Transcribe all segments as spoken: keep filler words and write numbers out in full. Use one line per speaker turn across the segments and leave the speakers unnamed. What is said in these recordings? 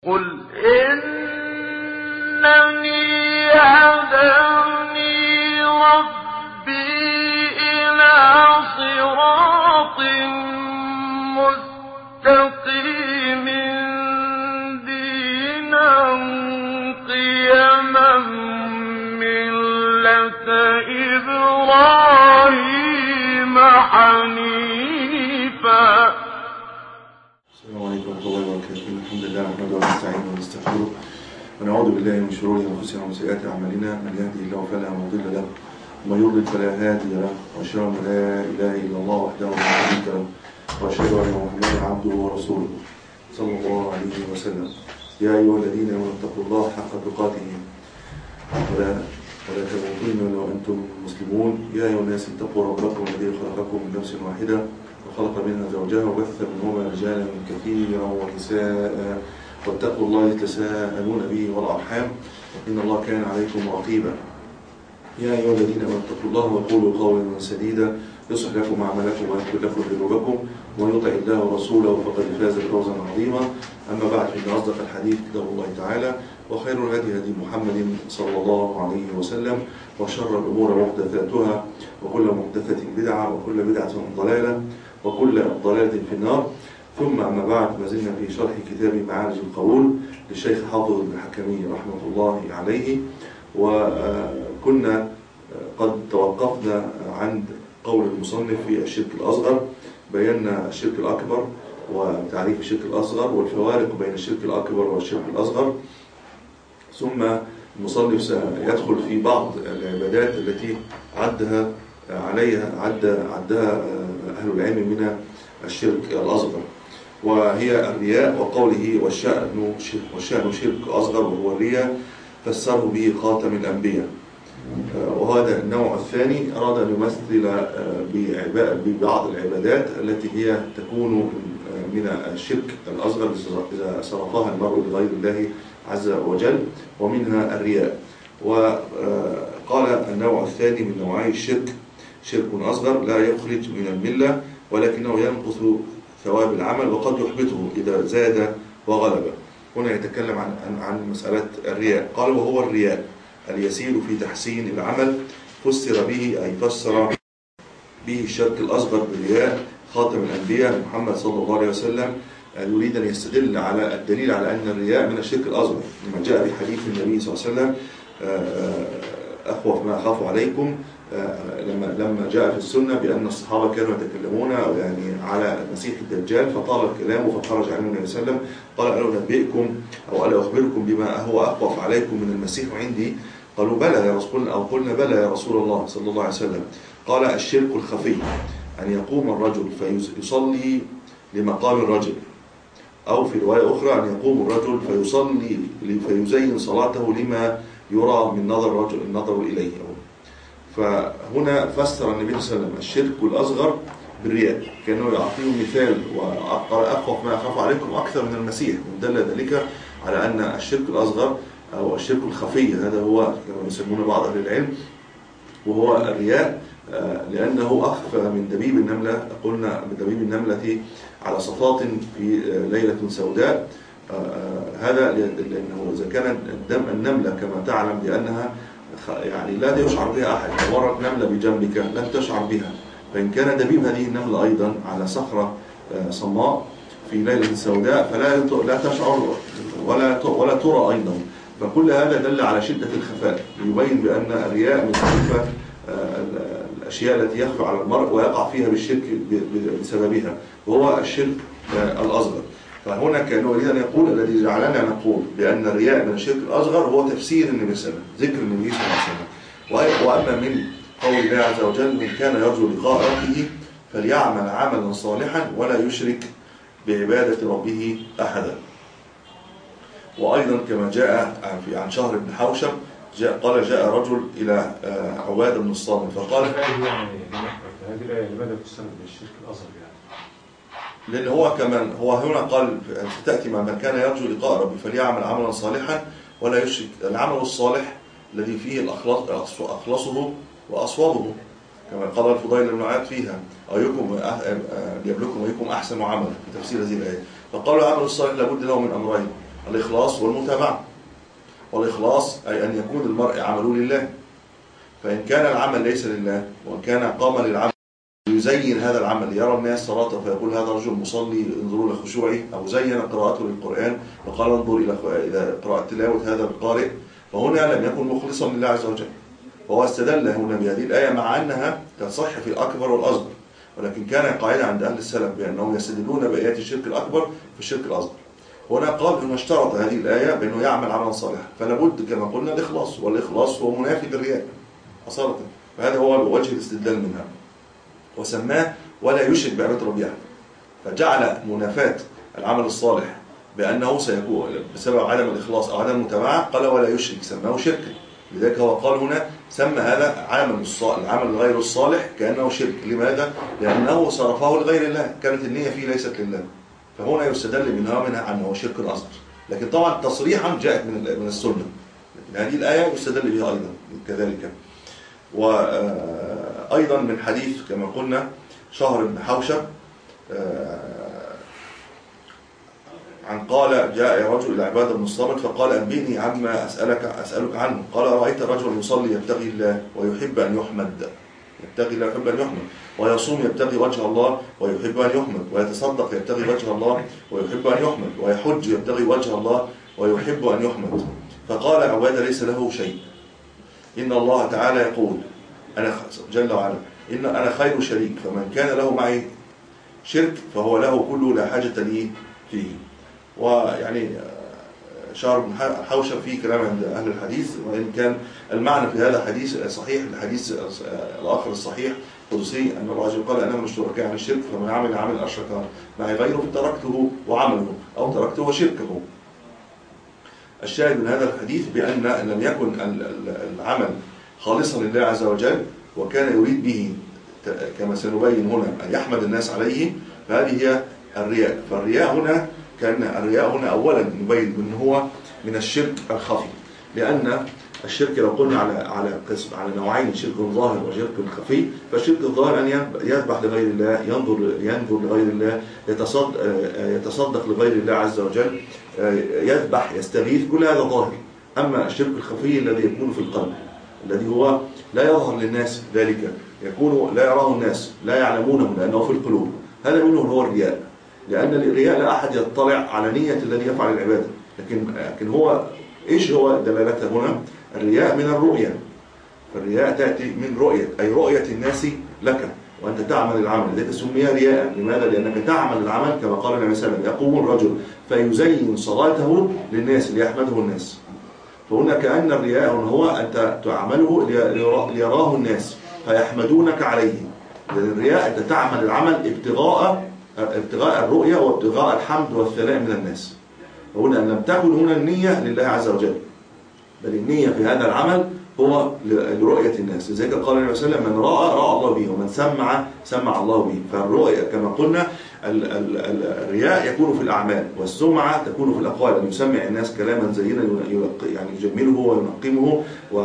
قل إنني هداني ربي إلى صراط مستقيم دينا قيما ملة إبراهيم حنيفا.
السلام عليكم ورحمة الله وبركاته. الحمد لله نحمده ونستعينه ونستغفره ونعوذ بالله من شرور أنفسنا ومن سيئات أعمالنا، من يهده الله فلا مضل له ومن يضلل فلا هادي له، وأشهد أن لا إله إلا الله وحده لا شريك له، وأشهد أن محمدا عبده ورسوله صلى الله عليه وسلم. يا أيها الذين آمنوا اتقوا الله حق تقاته ولا ولا تموتن إلا وأنتم مسلمون. يا أيها الناس اتقوا ربكم الذي خلقكم من نفس واحدة وخلق منها زوجها وبث منهما رجالا كثيرا ونساء، واتقوا الله تساءلون به والأرحام إن الله كان عليكم رقيبا. يا أيها الذين آمنوا اتقوا الله وقولوا قولا سديدا يصلح لكم أعمالكم ويغفر لكم ذنوبكم، ومن يطع الله ورسوله فقد فاز فوزا عظيما. أما بعد، فإن أصدق الحديث كتاب الله تعالى، وخير الهدي هدي محمد صلى الله عليه وسلم، وشر الأمور محدثاتها، وكل محدثة بدعة، وكل بدعة ضلالة، وكل ضلالة في النار. ثم أما بعد، ما زلنا في شرح كتاب معارج القبول للشيخ حافظ بن الحكمي رحمة الله عليه، وكنا قد توقفنا عند قول المصنف في الشرك الأصغر. بينا الشرك الأكبر وتعريف الشرك الأصغر والفوارق بين الشرك الأكبر والشرك الأصغر. ثم المصنف سيدخل في بعض العبادات التي عدها عليها عد عدها أهل العلم من الشرك الأصغر، وهي الرياء، وقوله والشأن والشأن شرك أصغر وهو الرياء فسره به خاتم الأنبياء. وهذا النوع الثاني أراد أن يمثل ببعض العبادات التي هي تكون من الشرك الأصغر إذا صرفها المرء لغير الله عز وجل، ومنها الرياء. وقال النوع الثاني من نوعي الشرك شرك أصغر لا يخرج من الملة، ولكنه ينقص ثواب العمل وقد يحبطه إذا زاد وغلب. هنا يتكلم عن عن مسألة الرياء. قال وهو الرياء اليسير في تحسين العمل، فسر به أي فسر به الشرك الأصغر بالرياء خاتم الأنبياء محمد صلى الله عليه وسلم، يريد أن يستدل على الدليل على أن الرياء من الشرك الأصغر، لما جاء بحديث النبي صلى الله عليه وسلم أخوف ما أخاف عليكم، لما لما جاء في السنة بأن الصحابة كانوا يتكلمون يعني على المسيح الدجال، فطال الكلام فخرج عليه النبي صلى الله عليه وسلم قال ألا أنبئكم أو ألا أخبركم بما هو أخوف عليكم من المسيح عندي؟ قالوا بلى يا رسول الله، أو قلنا بلى يا رسول الله صلى الله عليه وسلم. قال الشرك الخفي أن يقوم الرجل فيصلي لمقام الرجل، أو في رواية أخرى أن يقوم الرجل فيصلي فيزين صلاته لما يرى من نظر الرجل النظر إليه. فهنا فسر النبي صلى الله عليه وسلم الشرك الأصغر بالرياء، كأنه يعطيه مثال وقال أخوف ما أخاف عليكم أكثر من المسيح، ودل ذلك على أن الشرك الأصغر أو الشرك الخفي هذا هو كما يسمونه بعض أهل العلم، وهو الرياء، لأنه أخفى من دبيب النملة. قلنا بدبيب النملة على صفات في ليلة سوداء، هذا لأنه إذا كانت النملة كما تعلم بأنها يعني لا يشعر بها أحد، لو مرت نملة بجنبك لن تشعر بها، فإن كان دبيب هذه النملة أيضا على صخرة صماء في ليلة سوداء فلا لا تشعر ولا ولا ترى أيضا. فكل هذا دل على شدة الخفاء، يبين بأن الرياء من أخفى الأشياء التي يخفى على المرء ويقع فيها بالشرك بسببها، وهو الشرك الأصغر. فهنا كأنه يريد أن يقول الذي جعلنا نقول بأن الرياء من الشرك الأصغر هو تفسير النبي صلى الله عليه وسلم، ذكر النبي صلى الله عليه وسلم. وأما من قول الله عز وجل من كان يرجو لقاء ربه فليعمل عملا صالحا ولا يشرك بعبادة ربه أحدا. وأيضا كما جاء عن شهر بن حوشب جاء قال جاء رجل إلى عبادة بن الصامت فقال
هذه الآية لماذا تسمى بالشرك الأصغر؟ يعني
لأن هو كمان هو هنا قال تأتي مع من كان يرجو لقاء ربه فليعمل عملا صالحا ولا يشرك. العمل الصالح الذي فيه الأخلاص أخلصه وأصوبه، كما قال الفضيل بن عياض فيها أيكم ليبلوكم أيكم أحسن عملا في تفسير هذه الآية. فقالوا العمل الصالح لابد له من أمرين، الإخلاص والمتابعة. والإخلاص أي أن يكون المرء عمله لله، فإن كان العمل ليس لله وإن كان قام للعمل يزين هذا العمل، يرى الناس صلاته فيقول هذا رجل مصلي انظروا إلى خشوعه، أو زين قراءته للقرآن وقال انظر إلى قراءة تلاوة هذا القارئ، فهنا لم يكن مخلصا لله عز وجل. فهو استدل هنا بهذه الآية مع أنها تصح في الأكبر والأصغر، ولكن كان قاعدة عند أهل السلف بأنهم يستدلون بآيات الشرك الأكبر في الشرك الأصغر. هنا قال إنه اشترط هذه الآية بأنه يعمل عملا صالحا، فلا بد كما قلنا الإخلاص، والإخلاص هو منافي للرياء أصالة، فهذا هو وجه الاستدلال منها، وسماه ولا يشرك بعبادة ربيعه، فجعل منافاة العمل الصالح بأنه سيكون بسبب عدم الإخلاص أو عدم المتابعة، قال ولا يشرك، سماه شركا. لذلك هو قال هنا سمى هذا عمل العمل غير الصالح كأنه شرك. لماذا؟ لأنه صرفه لغير الله، كانت النية فيه ليست لله، فهنا يستدل منها منها عنه شرك أصغر. لكن طبعا تصريحا جاءت من من السنة، لكن هذه الآية يستدل بها أيضا كذلك. وأيضا من حديث كما قلنا شهر بن حوشب عن قال جاء رجل إلى عبادة بن الصامت فقال أنبئني عما أسألك أسألك عنه. قال رأيت رجلا يصلي يبتغي الله ويحب أن يحمد، يبتغي الله ويحب أن يحمد، ويصوم يبتغي وجه الله ويحب أن يحمد، ويتصدق يبتغي وجه الله ويحب أن يحمد، ويحج يبتغي وجه الله ويحب أن يحمد. فقال عبادة ليس له شيء، إن الله تعالى يقول أنا جل وعلا إن أنا خير شريك، فمن كان له معي شرك فهو له كله لا حاجة لي فيه. ويعني شهر بن حوشب فيه كلام عند أهل الحديث، وإن كان المعنى في هذا الحديث صحيح. الحديث الآخر الصحيح قدسي أن الله عز وجل قال أنا من شركاء عن الشرك، فمن عمل عمل أشرك معي غيره تركته وعمله أو تركته وشركه. الشاهد من هذا الحديث بأن إن لم يكن العمل خالصا لله عز وجل وكان يريد به كما سنبين هنا أن يحمد الناس عليه، فهذه هي الرياء. فالرياء هنا كان الرياء هنا أولا نبين أنه هو من الشرك الخفي، لأن الشرك لو قلنا على على قسم على نوعين، شرك ظاهر وشرك خفي. فالشرك الظاهر أن يذبح لغير الله، ينظر ينظر لغير الله، يتصدق يتصدق لغير الله عز وجل، يذبح، يستغيث، كل هذا ظاهر. أما الشرك الخفي الذي يكون في القلب، الذي هو لا يظهر للناس ذلك، يكون لا يراه الناس، لا يعلمونه لأنه في القلوب، هذا منه هو الرياء. لأن الرياء لا أحد يطلع على نية الذي يفعل العبادة، لكن لكن هو إيش هو دلالته هنا؟ الرياء من الرؤية، فالرياء تأتي من رؤية، أي رؤية الناس لك وأنت تعمل العمل، لذلك سمي رياء. لماذا؟ لأنك تعمل العمل كما قال النبي صلى الله عليه وسلم يقوم الرجل فيزين صلاته للناس ليحمده الناس. فهنا كأن الرياء هو أنت تعمله ليراه الناس فيحمدونك عليه. لأن الرياء أنت تعمل العمل ابتغاء ابتغاء الرؤية وابتغاء الحمد والثناء من الناس. وهنا أن لم تكن هنا النية لله عز وجل، بل النية في هذا العمل هو لرؤية الناس. لذلك قال النبي صلى الله عليه وسلم من رأى رأى الله به، ومن سمع سمع الله به. فالرؤية كما قلنا ال ال ال الرياء يكون في الأعمال، والسمعة تكون في الأقوال، أن يسمع الناس كلاما زينا يعني يجمله وينقمه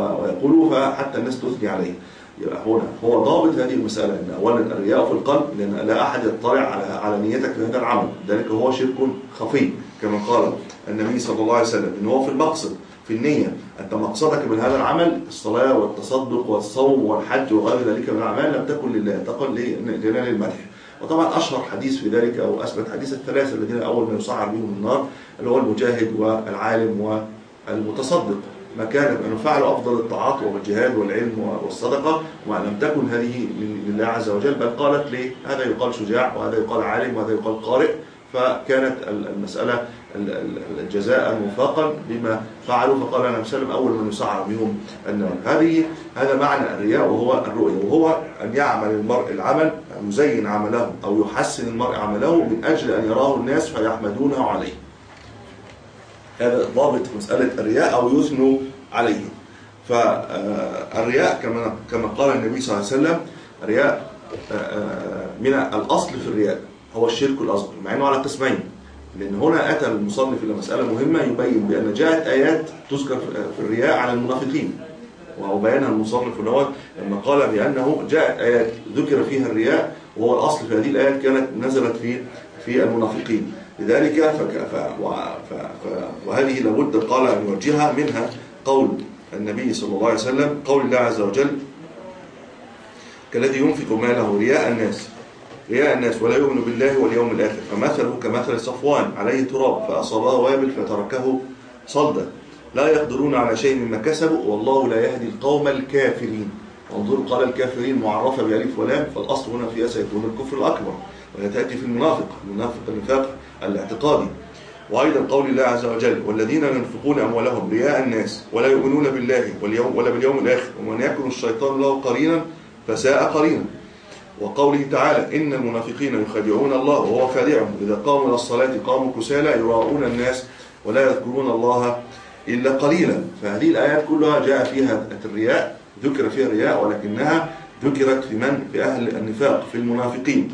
ويقوله فحتى الناس تثني عليه. هنا هو ضابط هذه المسألة، أن أولا الرياء في القلب، لأن لا أحد يطلع على على نيتك في هذا العمل، ذلك هو شرك خفي كما قال النبي صلى الله عليه وسلم، إن هو في المقصد، في النية. أنت مقصدك من هذا العمل الصلاة والتصدق والصوم والحج وغير ذلك من الأعمال لم تكن لله، تكن لجلال المدح. وطبعا أشهر حديث في ذلك أو أثبت حديث الثلاثة الذين أول ما يسعر بهم النار، اللي هو المجاهد والعالم والمتصدق، ما كان أن فعلوا أفضل الطاعات والجهاد والعلم والصدقة، ولم تكن هذه لله عز وجل، بل قالت ليه هذا يقال شجاع وهذا يقال عالم وهذا يقال قارئ. فكانت المسألة الجزاء موفقا بما فعلوا. فقال النبي صلى الله عليه وسلم أول من يسعر بهم النار. هذه هذا معنى الرياء، وهو الرؤية، وهو أن يعمل المرء العمل، يزين عمله أو يحسن المرء عمله من أجل أن يراه الناس فيحمدونه عليه. هذا ضابط مسألة الرياء أو يثنوا عليه. فالرياء كما كما قال النبي صلى الله عليه وسلم، الرياء من الأصل في الرياء هو الشرك الأصغر، مع أنه على قسمين. لأن هنا أتى المصنف إلى مسألة مهمة يبين بأن جاءت آيات تذكر في الرياء على المنافقين، وهو بيانها المصنف الأول لما قال بأنه جاءت آيات ذكر فيها الرياء، وهو الأصل في هذه الآيات كانت نزلت في في المنافقين. لذلك فك ف ف ف وهذه لابد قال أن يوجهها، منها قول النبي صلى الله عليه وسلم، قول الله عز وجل: كالذي ينفق ماله رياء الناس رياء الناس ولا يؤمن بالله واليوم الآخر فمثله كمثل صفوان عليه تراب فأصابه وابل فتركه صلدا لا يقدرون على شيء مما كسبوا والله لا يهدي القوم الكافرين. وانظروا قال الكافرين معرفة بألف ولام، فالأصل هنا فيها سيكون الكفر الأكبر، وهي تأتي في المنافق المنافق النفاق الاعتقادي. وأيضا قول الله عز وجل: والذين ينفقون أموالهم رياء الناس ولا يؤمنون بالله واليوم ولا باليوم الآخر ومن يكن الشيطان له قرينا فساء قرينا. وقوله تعالى: إن المنافقين يخادعون الله وهو خادعهم إذا قاموا إلى الصلاة قاموا كسالى يراءون الناس ولا يذكرون الله إلا قليلا. فهذه الآيات كلها جاء فيها الرياء، ذكر فيها الرياء، ولكنها ذكرت في من؟ في أهل النفاق، في المنافقين.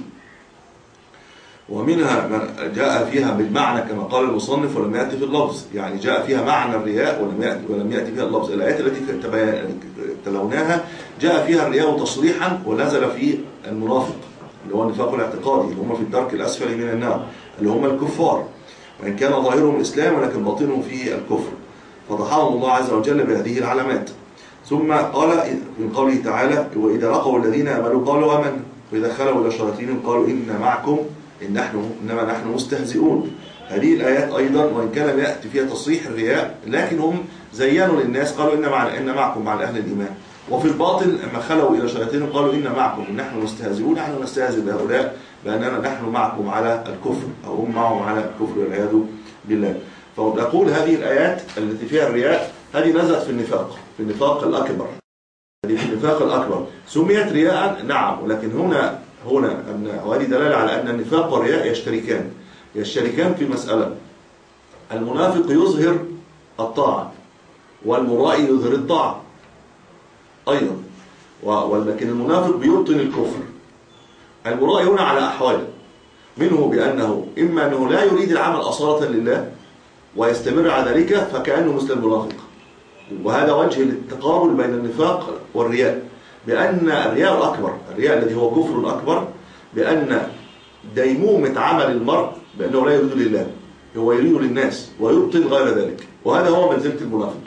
ومنها من جاء فيها بالمعنى كما قال المصنف ولم يأتي في اللفظ، يعني جاء فيها معنى الرياء ولم يأتي, ولم يأتي فيها اللفظ. الآيات التي تلوناها جاء فيها الرياء تصريحا ونزل في المنافق اللي هو النفاق الاعتقادي اللي هم في الدرك الأسفل من النار، اللي هم الكفار، وإن كان ظاهرهم الإسلام ولكن باطنهم فيه الكفر، فضحاهم الله عز وجل بهذه العلامات. ثم قال من قوله تعالى: وإذا لقوا الذين آمنوا قالوا آمنا وإذا خلوا إلى شياطينهم قالوا إن معكم إن نحن إنما نحن مستهزئون. هذه الآيات أيضا وإن كان يأتي فيها تصريح الرياء، لكن هم زينوا للناس قالوا إن مع إن معكم مع أهل الإيمان، وفي الباطل لما خلوا إلى شياطينهم قالوا إن معكم إن نحن مستهزئون، نحن نستهزئ بهؤلاء بأننا نحن معكم على الكفر أو هم معهم على الكفر والعياذ بالله. فنقول هذه الآيات التي فيها الرياء هذه نزلت في النفاق، في النفاق الأكبر، هذه في النفاق الأكبر سميت رياء، نعم، ولكن هنا هنا وهذه دلالة على أن النفاق والرياء يشتركان يشتركان في مسألة: المنافق يظهر الطاعة والمرائي يظهر الطاعة أيضا، ولكن المنافق بيبطن الكفر. المرائي هنا على أحوال، منه بأنه إما أنه لا يريد العمل أصالة لله ويستمر على ذلك فكأنه مثل المنافق، وهذا وجه التقابل بين النفاق والرياء، بأن الرياء الأكبر، الرياء الذي هو كفر أكبر، بأن ديمومة عمل المرء بأنه لا يريد لله، هو يريد للناس ويبطل غير ذلك، وهذا هو منزلة المنافق.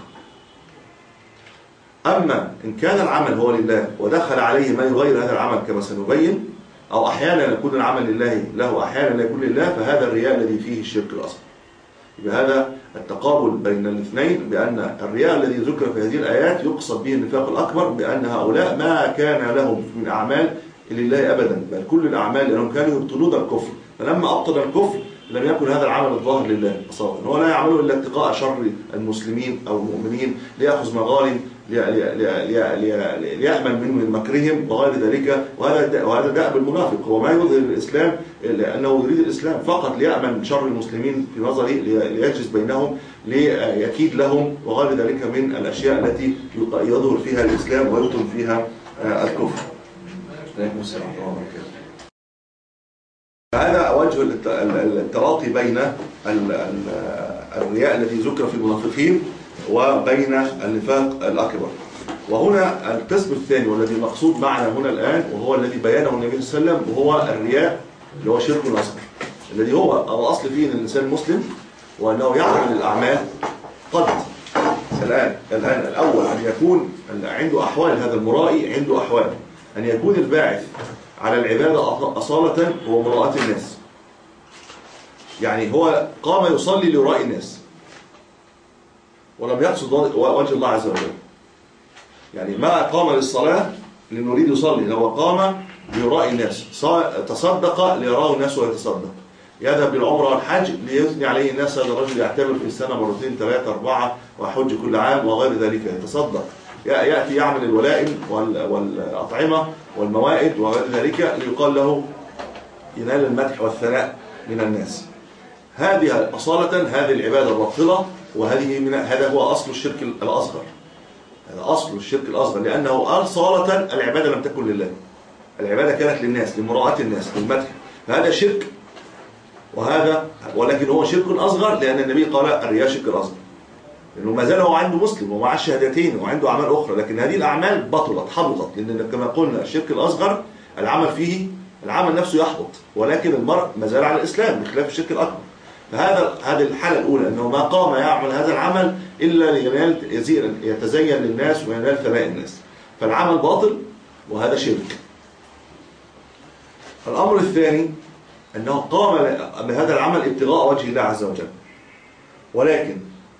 أما إن كان العمل هو لله ودخل عليه ما يغير هذا العمل كما سنبين، أو أحيانا يكون العمل لله له أحيانا لا يكون لله، فهذا الرياء الذي فيه الشرك الأصغر. بهذا التقابل بين الاثنين، بأن الرياء الذي ذكر في هذه الآيات يقصد به النفاق الأكبر، بأن هؤلاء ما كان لهم من أعمال لله أبدا، بل كل الأعمال لأنهم كانوا يبطلون الكفر، فلما أبطل الكفر لم يكن هذا العمل الظاهر لله أصلا، هو لا يعمله إلا اتقاء شر المسلمين أو المؤمنين، ليأخذ مغانم ليأمن منهم مكرهم وغير ذلك. وهذا وهذا دأب المنافق، هو ما يظهر الإسلام لأنه يريد الإسلام فقط ليأمن شر المسلمين في نظره، ليجلس بينهم، ليكيد لهم وغير ذلك من الأشياء التي يظهر فيها الإسلام ويبطن فيها الكفر. عليكم السلام ورحمة الله وبركاته. هذا وجه التراقي بين الرياء الذي ذكر في المنافقين وبين النفاق الأكبر. وهنا القسم الثاني والذي مقصود معنا هنا الآن، وهو الذي بيانه النبي صلى الله عليه وسلم، وهو الرياء اللي هو شرك الأصغر، الذي هو الأصل فيه أن الإنسان المسلم وأنه يعمل الأعمال قد الآن الآن الأول أن يكون عنده أحوال، هذا المرائي عنده أحوال، أن يكون الباعث على العبادة أصالة هو مراءة الناس، يعني هو قام يصلي ليرائي الناس ولم يقصد وجه الله عز وجل، يعني ما قام للصلاة لأنه يريد يصلي، هو قام ليرائي الناس، تصدق ليراه الناس ويتصدق، يذهب للعمرة والحج ليثني عليه الناس، هذا الرجل يعتبر في السنة مرتين ثلاثة أربعة ويحج كل عام وغير ذلك، يتصدق، يأتي يعمل الولائم والأطعمة والموائد وغير ذلك ليقال له ينال المدح والثناء من الناس. هذه أصالة هذه العبادة الباطلة، وهذه من هذا هو أصل الشرك الأصغر، هذا أصل الشرك الأصغر، لأنه أصالة العبادة لم تكن لله، العبادة كانت للناس، لمراءة الناس، للمدح، فهذا شرك، وهذا ولكن هو شرك أصغر، لأن النبي قال الرياء شرك الأصغر، لأنه ما زال هو عنده مسلم ومع الشهادتين وعنده أعمال أخرى، لكن هذه الأعمال بطلت حبطت، لأن كما قلنا الشرك الأصغر العمل فيه العمل نفسه يحبط، ولكن المرء ما زال على الإسلام بخلاف الشرك الأكبر. فهذا هذه الحالة الأولى، أنه ما قام يعمل هذا العمل إلا لينال يتزين للناس وينال ثناء الناس، فالعمل باطل وهذا شرك. الأمر الثاني أنه قام بهذا العمل ابتغاء وجه الله عز وجل، ولكن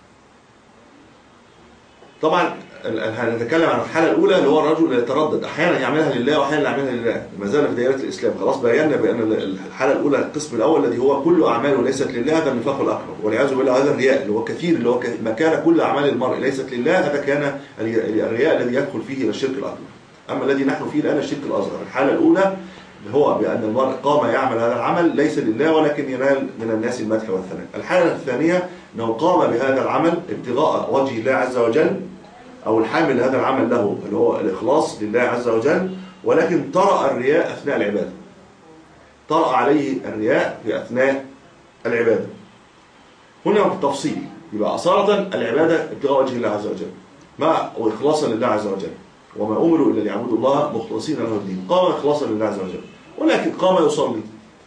طبعا هنتكلم عن الحالة الأولى اللي هو الرجل اللي يتردد، أحيانا يعملها لله وأحيانا يعملها لله، ما زال في دائرة الإسلام. خلاص بينا بأن الحالة الأولى القسم الأول الذي هو كل أعماله ليست لله، هذا النفاق الأكبر والعياذ بالله. هذا الرياء اللي هو كثير، اللي هو ما كان كل أعمال المرء ليست لله، هذا كان الرياء الذي يدخل فيه إلى الشرك الأكبر. أما الذي نحن فيه الآن الشرك الأصغر. الحالة الأولى هو بأن المرء قام يعمل هذا العمل ليس لله ولكن ينال من الناس المدح والثناء. الحالة الثانية أنه قام بهذا العمل ابتغاء وجه الله عز وجل، أو الحامل هذا العمل له اللي هو الإخلاص لله عز وجل، ولكن طرأ الرياء أثناء العبادة، طرأ عليه الرياء في أثناء العبادة. هنا تفصيل، يبقى أصالة العبادة ابتغاء وجه الله عز وجل مع وإخلاصا لله عز وجل، وما أمروا إلا ليعبدوا الله مخلصين له الدين. قام إخلاصا لله عز وجل، ولكن قام يصلي،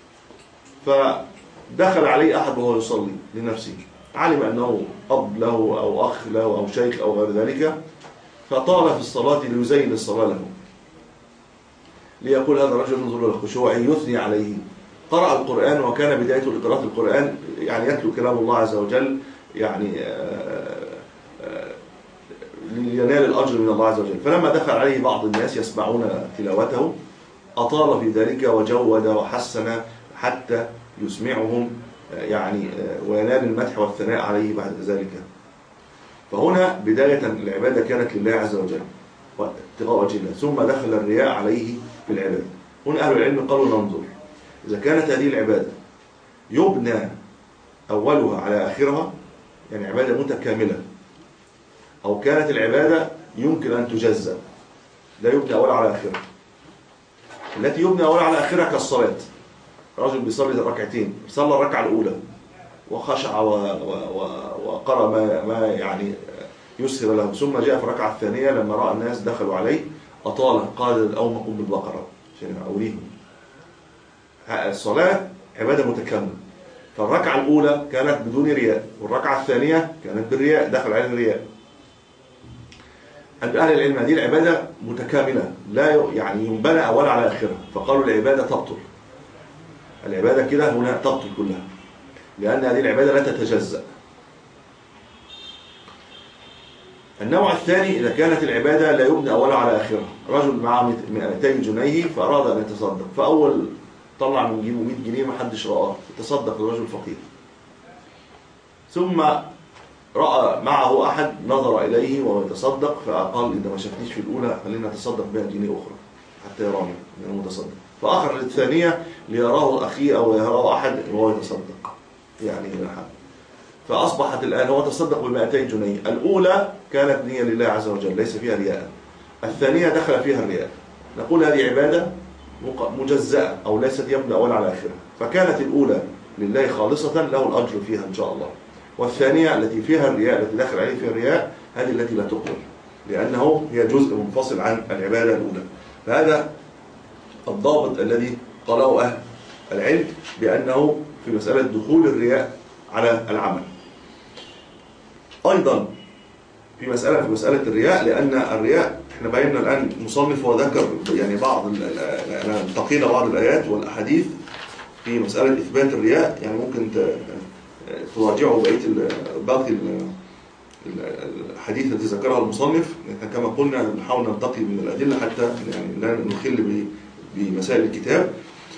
فدخل عليه أحد وهو يصلي لنفسه، علم أنه أب له أو أخ له أو شيخ أو غير ذلك، فطال في الصلاة ليزين الصلاة له، ليقول هذا الرجل انظر إلى الخشوع، يثني عليه. قرأ القرآن وكان بدايته لقراءة القرآن، يعني يتلو كلام الله عز وجل، يعني لينال الأجر من الله عز وجل. فلما دخل عليه بعض الناس يسمعون تلاوته أطال في ذلك وجود وحسن حتى يسمعهم يعني وينال المدح والثناء عليه بعد ذلك. فهنا بداية العبادة كانت لله عز وجل وابتغاء وجه الله، ثم دخل الرياء عليه في العبادة. هنا أهل العلم قالوا ننظر إذا كانت هذه العبادة يبنى أولها على آخرها، يعني عبادة متكاملة، أو كانت العبادة يمكن أن تجزأ لا يبنى أولها على آخرها. التي يبنى أولها على آخرها كالصلاة، رجل بيصلي ركعتين، صلى الركعة الأولى وخشع وقرأ ما, ما يعني يسر له، ثم جاء في الركعة الثانية لما رأى الناس دخلوا عليه أطال، قال الأوم قم بالبقرة عشان أوليهم. الصلاة عبادة متكاملة، فالركعة الأولى كانت بدون رياء، والركعة الثانية كانت بالرياء، دخل عليه الرياء. عند أهل العلم هذه العبادة متكاملة، لا يعني ينبنى أولها على آخرها، فقالوا العبادة تبطل، العبادة كده هنا تبطل كلها، لأن هذه العبادة لا تتجزأ. النوع الثاني إذا كانت العبادة لا يبنى أولها على آخرها، رجل معه مئتين جنيه فأراد أن يتصدق، فأول طلع من جيبه مئة جنيه ما حدش رآه، يتصدق لرجل فقير، ثم رأى معه أحد نظر إليه وهو يتصدق فقال إذا ما شافنيش في الأولى خلينا نتصدق بها جنيه أخرى حتى يراني أنه متصدق، فآخر للثانية ليراه أخيه أو يراه أحد وهو يتصدق يعني حد. فأصبحت الآن هو تصدق بمئتين جنيه، الأولى كانت نية لله عز وجل ليس فيها رياء، الثانية دخل فيها الرياء، نقول هذه عبادة مجزأة أو ليست يبنى أول على آخرها، فكانت الأولى لله خالصة له الأجر فيها إن شاء الله، والثانية التي فيها الرياء التي دخل عليه فيها الرياء هذه التي لا تقبل، لأنه هي جزء منفصل عن العبادة الأولى. فهذا الضابط الذي قاله أهل العلم بأنه في مسألة دخول الرياء على العمل. أيضا في مسألة في مسألة الرياء، لأن الرياء احنا بينا الآن مصنف وذكر يعني بعض انتقينا بعض الآيات والأحاديث في مسألة إثبات الرياء، يعني ممكن تراجعوا بقية باقي الحديث التي ذكرها المصنف. كما قلنا نحاول ننتقي من الأدلة حتى يعني لا نخل بمسائل الكتاب.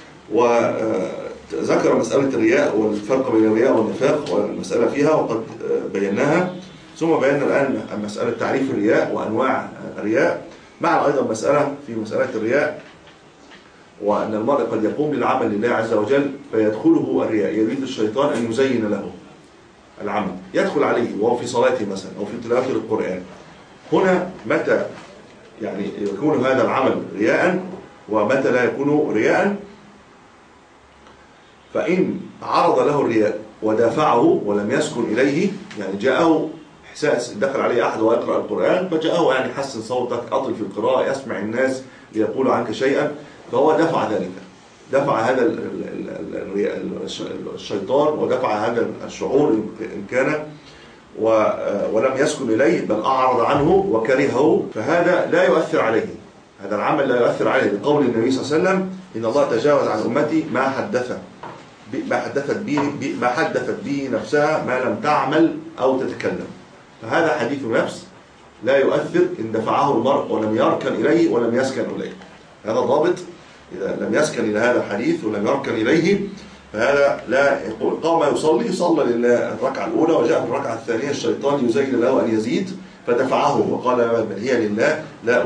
وذكر مسألة الرياء والفرق بين الرياء والنفاق والمسألة فيها وقد بيناها، ثم بينا الآن مسألة تعريف الرياء وأنواع الرياء، مع أيضا مسألة في مسألة الرياء وأن المرء قد يقوم للعمل لله عز وجل فيدخله الرياء، يريد الشيطان أن يزين له العمل، يدخل عليه وهو في صلاته مثلا أو في تلاوة القرآن. هنا متى يعني يكون هذا العمل رياء ومتى لا يكون رياء؟ فإن عرض له الرياء ودافعه ولم يسكن إليه، يعني جاءه إحساس دخل عليه أحد ويقرأ القرآن فجاءه يعني حسن صوتك، أطل في القراءة، يسمع الناس ليقولوا عنك شيئا، فهو دفع ذلك، دفع هذا الشيطان ودفع هذا الشعور إن كان ولم يسكن إليه بل أعرض عنه وكرهه، فهذا لا يؤثر عليه، هذا العمل لا يؤثر عليه، لقول النبي صلى الله عليه وسلم إن الله تجاوز عن أمتي ما حدث ما حدثت به ما حدثت به نفسها ما لم تعمل أو تتكلم. فهذا حديث نفس لا يؤثر إن دفعه المرء ولم يركن إليه ولم يسكن إليه. هذا ضابط، إذا لم يسكن إلى هذا الحديث ولم يركن إليه فهذا لا يقول. قام يصلي صلى لله الركعة الأولى، وجاء في الركعة الثانية الشيطان يزين له أن يزيد فدفعه وقال بل هي لله لا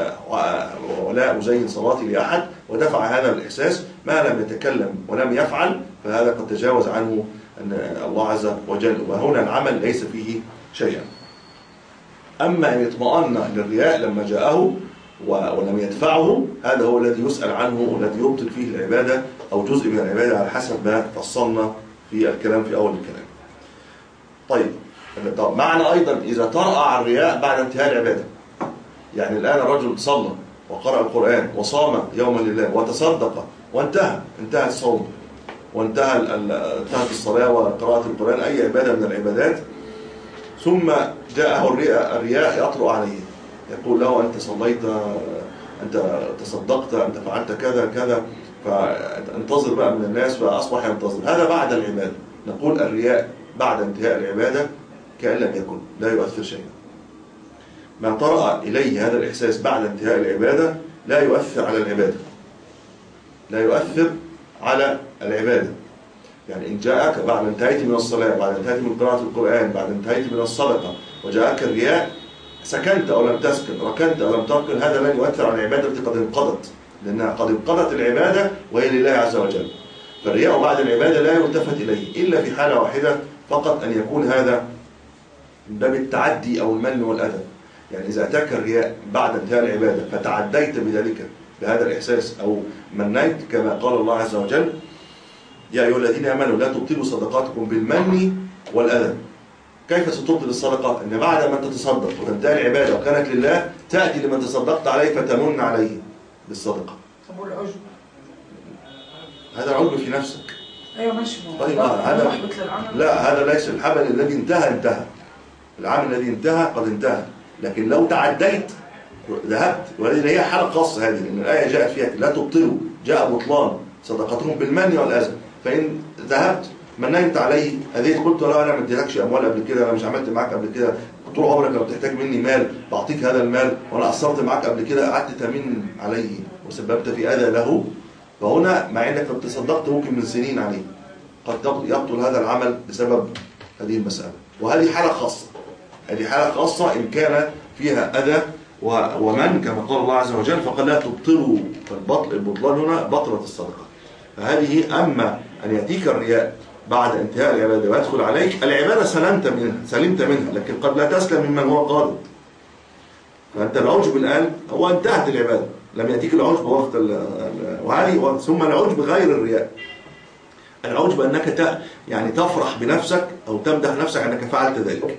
ولا أزين صلاتي لأحد، ودفع هذا الإحساس ما لم يتكلم ولم يفعل، فهذا قد تجاوز عنه أن الله عز وجل، وهنا العمل ليس فيه شيئا. أما أن يطمئن للرياء لما جاءه ولم يدفعه، هذا هو الذي يسأل عنه والذي يبطل فيه العبادة أو جزء من العبادة على حسب ما فصلنا في الكلام في أول الكلام. طيب طب معنى أيضا إذا طرأ الرياء بعد انتهاء العبادة، يعني الآن الرجل صلى وقرأ القرآن وصام يوما لله وتصدق وانتهى انتهى الصوم وانتهى انتهت الصلاة وقراءة القرآن، أي عبادة من العبادات، ثم جاءه الرياء, الرياء يطرأ عليه، يقول له أنت صليت، أنت تصدقت، أنت فعلت كذا كذا، فانتظر بقى من الناس، فأصبح ينتظر. هذا بعد العبادة، نقول الرياء بعد انتهاء العبادة كأن لم يكن، لا يؤثر شيئا. ما طرأ إليه هذا الإحساس بعد انتهاء العبادة لا يؤثر على العبادة، لا يؤثر على العبادة. يعني إن جاءك بعد انتهيت من الصلاة، بعد انتهيت من قراءة القرآن، بعد انتهيت من الصدقة، وجاءك الرياء، سكنت أو لم تسكن، ركنت أو لم تركن، هذا لن يؤثر على العبادة التي قد انقضت، لأنها قد انقضت العبادة وهي لله عز وجل. فالرياء بعد العبادة لا يلتفت إليه إلا في حالة واحدة فقط، أن يكون هذا من باب التعدي أو المن والأذى. يعني إذا أتاك الرياء بعد انتهاء العبادة فتعديت بذلك بهذا الإحساس أو منيت، كما قال الله عز وجل يا أيها الذين آمنوا لا تبطلوا صدقاتكم بالمن والأذى. كيف ستبطل الصدقات؟ إن بعد ما تتصدق وتنتهي العبادة وكانت لله، تأتي لمن تصدقت عليه فتمن عليه بالصدقة.
طب والعجب؟
هذا العجب في نفسك.
أيوة ماشي.
طيب هذا لا، هذا ليس الحبل الذي انتهى انتهى العمل الذي انتهى قد انتهى، لكن لو تعديت ذهبت، وهذه هي حالة خاصة هذه، لأن الآية جاءت فيها لا تبطلوا، جاء بطلان صدقتهم بالمن والأذى. فإن ذهبت مننت عليه، هذه قلت له أنا ما اديتكش أموال قبل كده، أنا مش عملت معاك قبل كده، طول عمرك لو بتحتاج مني مال بعطيك هذا المال، وأنا قصرت معاك قبل كده، قعدت تمن عليه وسببت في أذى له، فهنا مع أنك قد تصدقت ممكن من سنين عليه، قد يبطل هذا العمل بسبب هذه المسألة. وهذه حالة خاصة، هذه حالة خاصة إن كان فيها أذى ومن، كما قال الله عز وجل فقال لا تبطلوا، فالبطل البطلان هنا بطلة الصدقة. فهذه أما أن يأتيك الرياء بعد انتهاء العبادة ويدخل عليك العبادة سلمت منها سلمت منها لكن قد لا تسلم ممن هو قادر. فأنت العجب الآن هو انتهت العبادة، لم يأتيك العجب وقت وهذه. ثم العجب غير الرياء، العجب أنك يعني تفرح بنفسك أو تمدح نفسك أنك فعلت ذلك،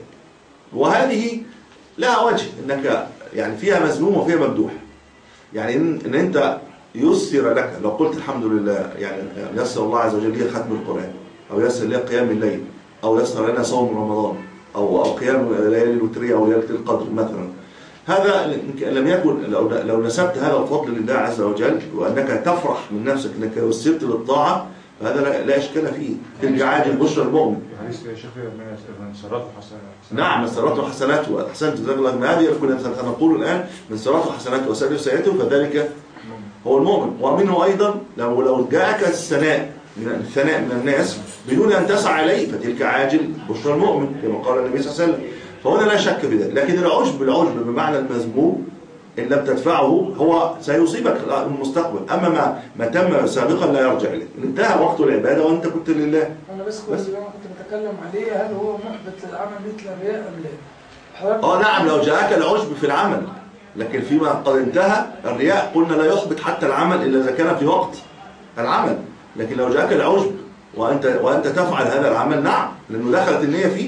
وهذه لها وجه أنك يعني فيها مذموم وفيها ممدوح. يعني إن أنت يسر لك، لو قلت الحمد لله، يعني يسر الله عز وجل لي ختم القرآن، أو يسر لي قيام الليل، أو يسر لنا صوم رمضان، أو أو قيام الليالي الوترية أو ليلة القدر مثلا، هذا لم يكن، لو لو نسبت هذا الفضل لله عز وجل وأنك تفرح من نفسك أنك يسرت للطاعة، فهذا لا, لا إشكال فيه، تلك عاجل بشرى المؤمن.
حديث يا شيخ من سراته حسنات.
نعم من سراته حسنات وأحسنت جزاك الله خيرا. هذه كنا نقول الآن من سراته حسنات وسيئته فذلك هو المؤمن. ومنه أيضا لو لو جاءك الثناء من الثناء من الناس بدون أن تسعى عليه، فتلك عاجل بشرى المؤمن كما قال النبي صلى الله عليه وسلم. فهنا لا شك في ذلك. لكن العجب العجب بمعنى المذموم إن لم تدفعه هو سيصيبك في المستقبل، أما ما ما تم سابقا لا يرجع إليه. انتهى وقت العبادة وأنت كنت لله.
أنا بس كنت كنت بتكلم عليه، هل هو محبط للعمل مثل الرياء أم لا؟
آه نعم، لو جاءك العجب في العمل، لكن فيما قد انتهى الرياء قلنا لا يحبط حتى العمل إلا إذا كان في وقت العمل. لكن لو جاءك العجب وأنت وأنت تفعل هذا العمل، نعم، لأنه دخلت النية فيه،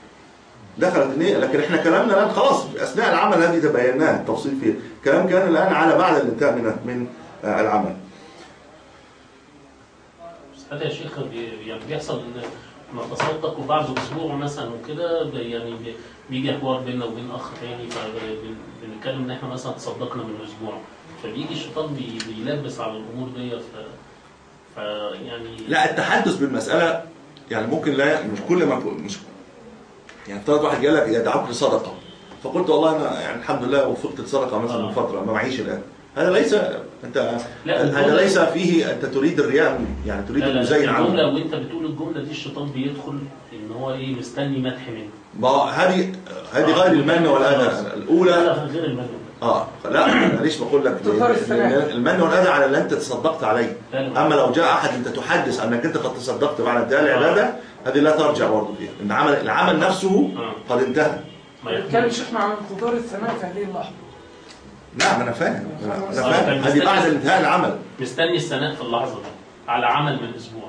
دخلت النية. لكن احنا كلامنا الآن خلاص أثناء العمل هذه تبيناها التفصيل فيه، كلام كان الآن على بعد الانتهاء من من العمل.
هذا يا شيخ بي يعني بيحصل ان نتصدق وبعد اسبوع مثلا وكده يعني بيجي حوار بيننا وبين اخ تاني فبنتكلم ان احنا مثلا تصدقنا من اسبوع، فبيجي الشيطان بي بيلبس على الامور دي ف فيعني
لا التحدث بالمساله يعني ممكن لا مش كل ما مش يعني افترض واحد قال لك يدعوك لصدقه فقلت والله انا يعني الحمد لله وفقت الصدقه مثلا من فتره ما معيش الان، هذا ليس انت هذا ليس فيه انت تريد الرياء يعني تريد المزين عنه.
الجمله وانت بتقول الجمله دي الشيطان بيدخل ان هو ايه مستني مدح منك.
ما هذه هذه غير المن والاذى الاولى.
لا غير المن.
اه لا انا ليش بقول لك المن والاذى على اللي انت تصدقت عليه، اما لو جاء احد انت تحدث انك انت قد تصدقت بعد انتهاء العباده هذه لا ترجع برضه فيها، ان العمل العمل نفسه قد انتهى.
كان شيخنا عن انتظار الثناء في هذه اللحظه.
نعم انا فاهم انا فاهم هذه بعد انتهاء العمل،
مستني الثناء في اللحظه دي على عمل من اسبوع.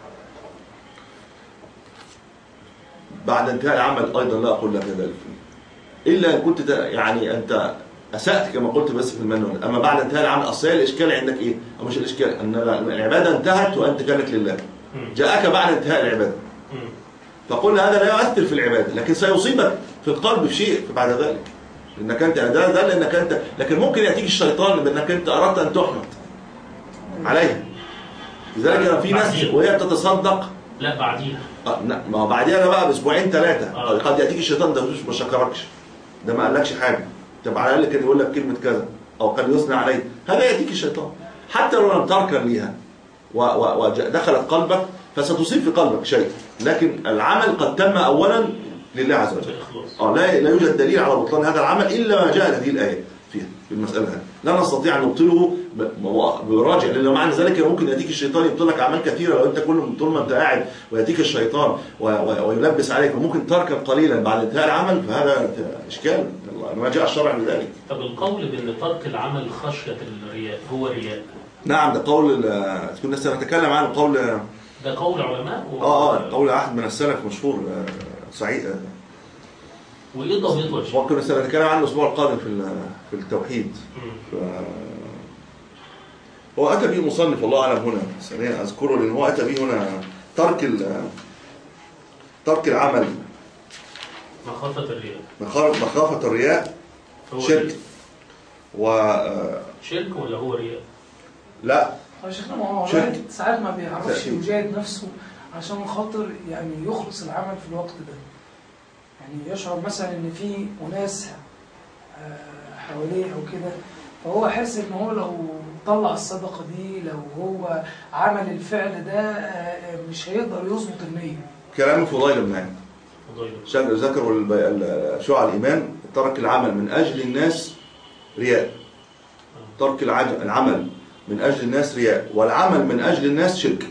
بعد انتهاء العمل ايضا لا اقول لك ذلك الا ان كنت يعني انت اسأت كما قلت بس في المنون، اما بعد انتهاء العمل اصل الاشكال عندك ايه؟ او مش الاشكال ان العباده انتهت وانت كانت لله، جاءك بعد انتهاء العباده فقل هذا لا يؤثر في العباده لكن سيصيبك في القلب في شيء بعد ذلك انك انت ده ده لانك انت، لكن ممكن ياتيك الشيطان بانك انت اردت ان تحمد عليها، لذلك في ناس وهي بتتصدق
لا بعديها
اه ما هو بعديها بقى باسبوعين ثلاثه آه. قد ياتيك الشيطان ده ما شكركش، ده ما قالكش حاجه، طب على الاقل كان يقول لك كلمه كذا او قد يثنى عليه، هذا ياتيك الشيطان حتى لو لم تركن ليها ودخلت قلبك فستصيب في قلبك شيء، لكن العمل قد تم اولا لله عز وجل. اه لا لا يوجد دليل على بطلان هذا العمل الا ما جاء هذه الايه فيها في المساله هذه، لا نستطيع ان نبطله براجع، لان معنى ذلك ممكن ياتيك الشيطان يبطل لك اعمال كثيره لو انت كل طول ما انت قاعد وياتيك الشيطان ويلبس عليك وممكن تركن قليلا بعد انتهاء العمل، فهذا اشكال ما جاء الشرع بذلك.
طب القول بان ترك العمل خشيه الرياء هو رياء؟
نعم ده قول كنا سنتكلم عنه، قول
ده قول علماء و...
اه اه قول احد من السلف مشهور سعيد
وايه ضابطه؟
وكنا سنتكلم عنه الاسبوع القادم في في التوحيد. ف... هو اتى به مصنف والله اعلم هنا ثانيا اذكره لان هو اتى به هنا ترك ال... ترك العمل
مخافه الرياء
مخافه الرياء شرك و
شرك ولا هو رياء؟
لا
هو شيخنا ما هو الواحد ساعات ما بيعرفش يجاهد نفسه عشان خاطر يعني يخلص العمل في الوقت ده، يعني يشعر مثلا ان في اناس حواليه او كده، فهو حاسس ان هو لو طلع الصدقه دي لو هو عمل الفعل ده مش هيقدر يظبط النيه.
كلام فضيل بن عياض شجر ذكر شعاع الايمان ترك العمل من اجل الناس رياء، ترك العمل من اجل الناس رياء، والعمل من اجل الناس شرك.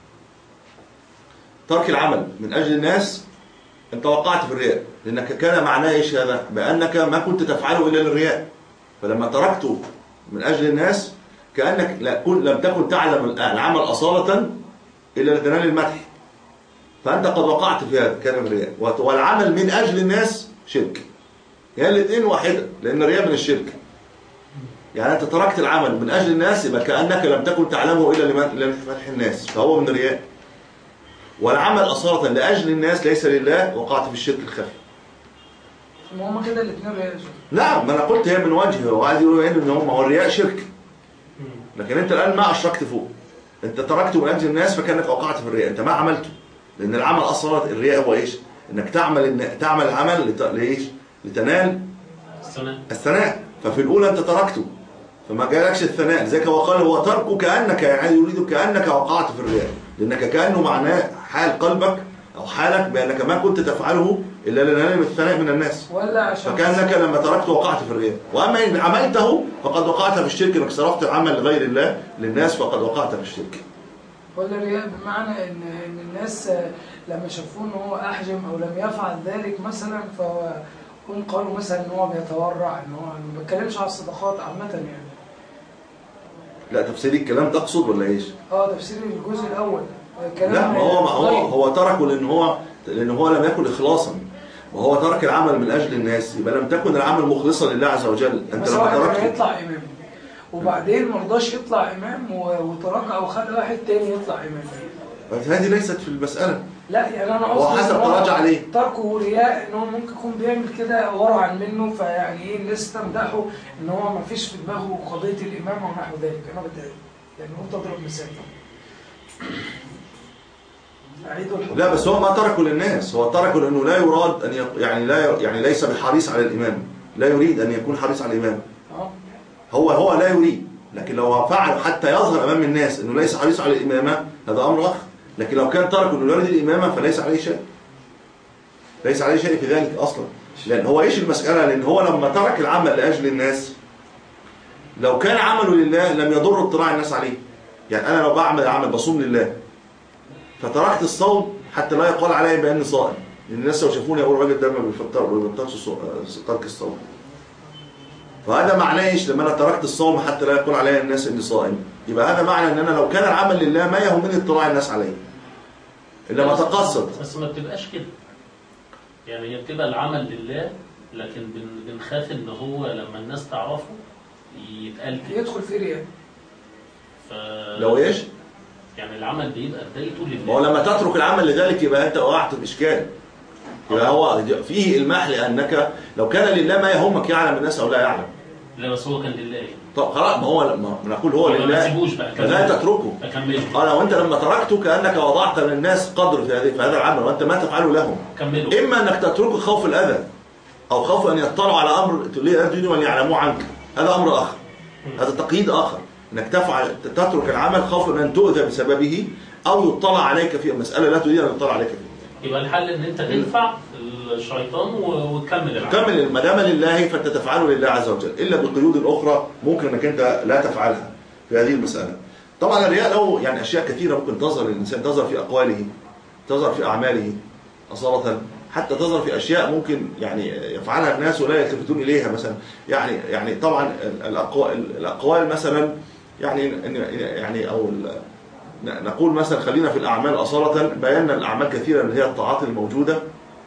ترك العمل من اجل الناس انت وقعت في الرياء، لانك كان معناه ايش هذا؟ بانك ما كنت تفعله الا للرياء، فلما تركته من اجل الناس كانك لم تكن تعلم العمل اصاله الا لتنال المدح، فانت قد وقعت في هذا كان الرياء. والعمل من اجل الناس شرك، يعني الاثنين واحده، لان الرياء من الشرك. يعني انت تركت العمل من اجل الناس يبقى كانك لم تكن تعلمه الا لمدح الناس، فهو من الرياء. والعمل أصالة لأجل الناس ليس لله وقعت في الشرك الخفي.
ما هم كده الاثنين رياء.
نعم ما أنا قلت هي من وجهه، وقاعد يقولوا إن هم هو الرياء شرك، لكن أنت الآن ما أشركت فوق، أنت تركته من أجل الناس فكأنك وقعت في الرياء، أنت ما عملته، لأن العمل أصلا الرياء هو إيش؟ إنك تعمل إن تعمل عمل لت... لإيش؟ لتنال
الثناء.
الثناء، ففي الأولى أنت تركته فما جالكش الثناء، لذلك هو قال هو تركه كأنك يعني يريد كأنك وقعت في الرياء، لأنك كأنه معناه حال قلبك أو حالك بأنك ما كنت تفعله إلا لنال الثناء من الناس،
ولا عشان
فكأنك لما تركته وقعت في الرياء. وأما إن عملته فقد وقعت في الشرك، إنك صرفت العمل لغير الله للناس فقد وقعت في الشرك.
ولا الرياء بمعنى إن إن الناس لما شافوه إن هو أحجم أو لم يفعل ذلك مثلا فهم قالوا مثلا إن هو بيتورع، إن هو ما بتكلمش على الصدقات عامة يعني.
لا تفسير الكلام تقصد ولا ايش؟
اه تفسير الجزء الاول.
لا ما هو ما هو هو تركه لان هو لان هو لم يكن اخلاصا، وهو ترك العمل من اجل الناس، يبقى لم تكن العمل مخلصا لله عز وجل. انت لما تركته
يطلع امام وبعدين ما رضاش يطلع امام وترك او خلى واحد تاني يطلع امام،
هذه ليست في المسألة.
لا يعني انا
هو
قصدي
حسب
إن هو
تراجع عليه.
تركه رياء، ان هو ممكن يكون بيعمل كده ورا عن منه، فيعني ايه الناس تمدحه ان هو ما فيش في دماغه قضيه الامامه ونحو ذلك. انا بدي يعني قلت اضرب مثال.
لا بس هو ما تركه للناس، هو تركه لانه لا يراد ان يق... يعني لا يعني ليس بحريص على الامام، لا يريد ان يكون حريص على الامام. هو هو لا يريد، لكن لو فعل حتى يظهر امام الناس انه ليس حريص على الامامه هذا امر اخر. لكن لو كان ترك انه يريد الامامه فليس عليه شيء، ليس عليه شيء في ذلك اصلا. لان هو ايش المساله؟ لان هو لما ترك العمل لاجل الناس، لو كان عمله لله لم يضر اطلاع الناس عليه. يعني انا لو بعمل عمل بصوم لله فتركت الصوم حتى لا يقال علي باني صائم، لان الناس لو شافوني يقولوا الراجل ده ما بيفطر ما بيفطرش ترك الصوم. فهذا معناه ايش؟ لما انا تركت الصوم حتى لا يقول علي الناس اني صائم، يبقى هذا معنى ان انا لو كان العمل لله ما يهمني اطلاع الناس عليه الا ما تقصد.
بس ما بتبقاش كده، يعني هي بتبقى العمل لله، لكن بنخاف ان هو لما الناس تعرفه يتقال كده
يدخل في رياء.
ف...
لو ايش؟
يعني العمل بيبقى بدايته لله.
ما هو لما تترك العمل لذلك يبقى انت وقعت في اشكال. يبقى هو فيه الماح لانك لو كان لله ما يهمك يعلم الناس او لا يعلم.
لا بس هو كان لله.
طب خلاص، ما هو ما نقول هو لله
ما تسيبوش بقى،
فلا تتركه.
اكمله.
اه وانت لما تركته كانك وضعت للناس قدر في هذه في هذا العمل وانت ما تفعله لهم.
كمله.
اما انك تتركه خوف الاذى او خوف ان يطلعوا على امر يريدون ان يعلموه عنك، هذا امر اخر، هذا تقييد اخر، انك تفعل تترك العمل خوفا ان تؤذى بسببه او يطلع عليك في مساله لا تريد ان يطلع عليك فيها.
يبقى الحل ان انت تنفع الشيطان وتكمل العمل.
كمل ما دام لله فانت تفعله لله عز وجل، الا بالقيود الاخرى ممكن انك انت لا تفعلها في هذه المساله. طبعا الرياء له يعني اشياء كثيره ممكن تظهر للانسان، تظهر في اقواله، تظهر في اعماله اصاله، حتى تظهر في اشياء ممكن يعني يفعلها الناس ولا يلتفتون اليها. مثلا يعني يعني طبعا الاقوال الاقوال مثلا يعني يعني او نقول مثلا خلينا في الاعمال اصاله، بينا الاعمال كثيره اللي هي الطاعات الموجوده،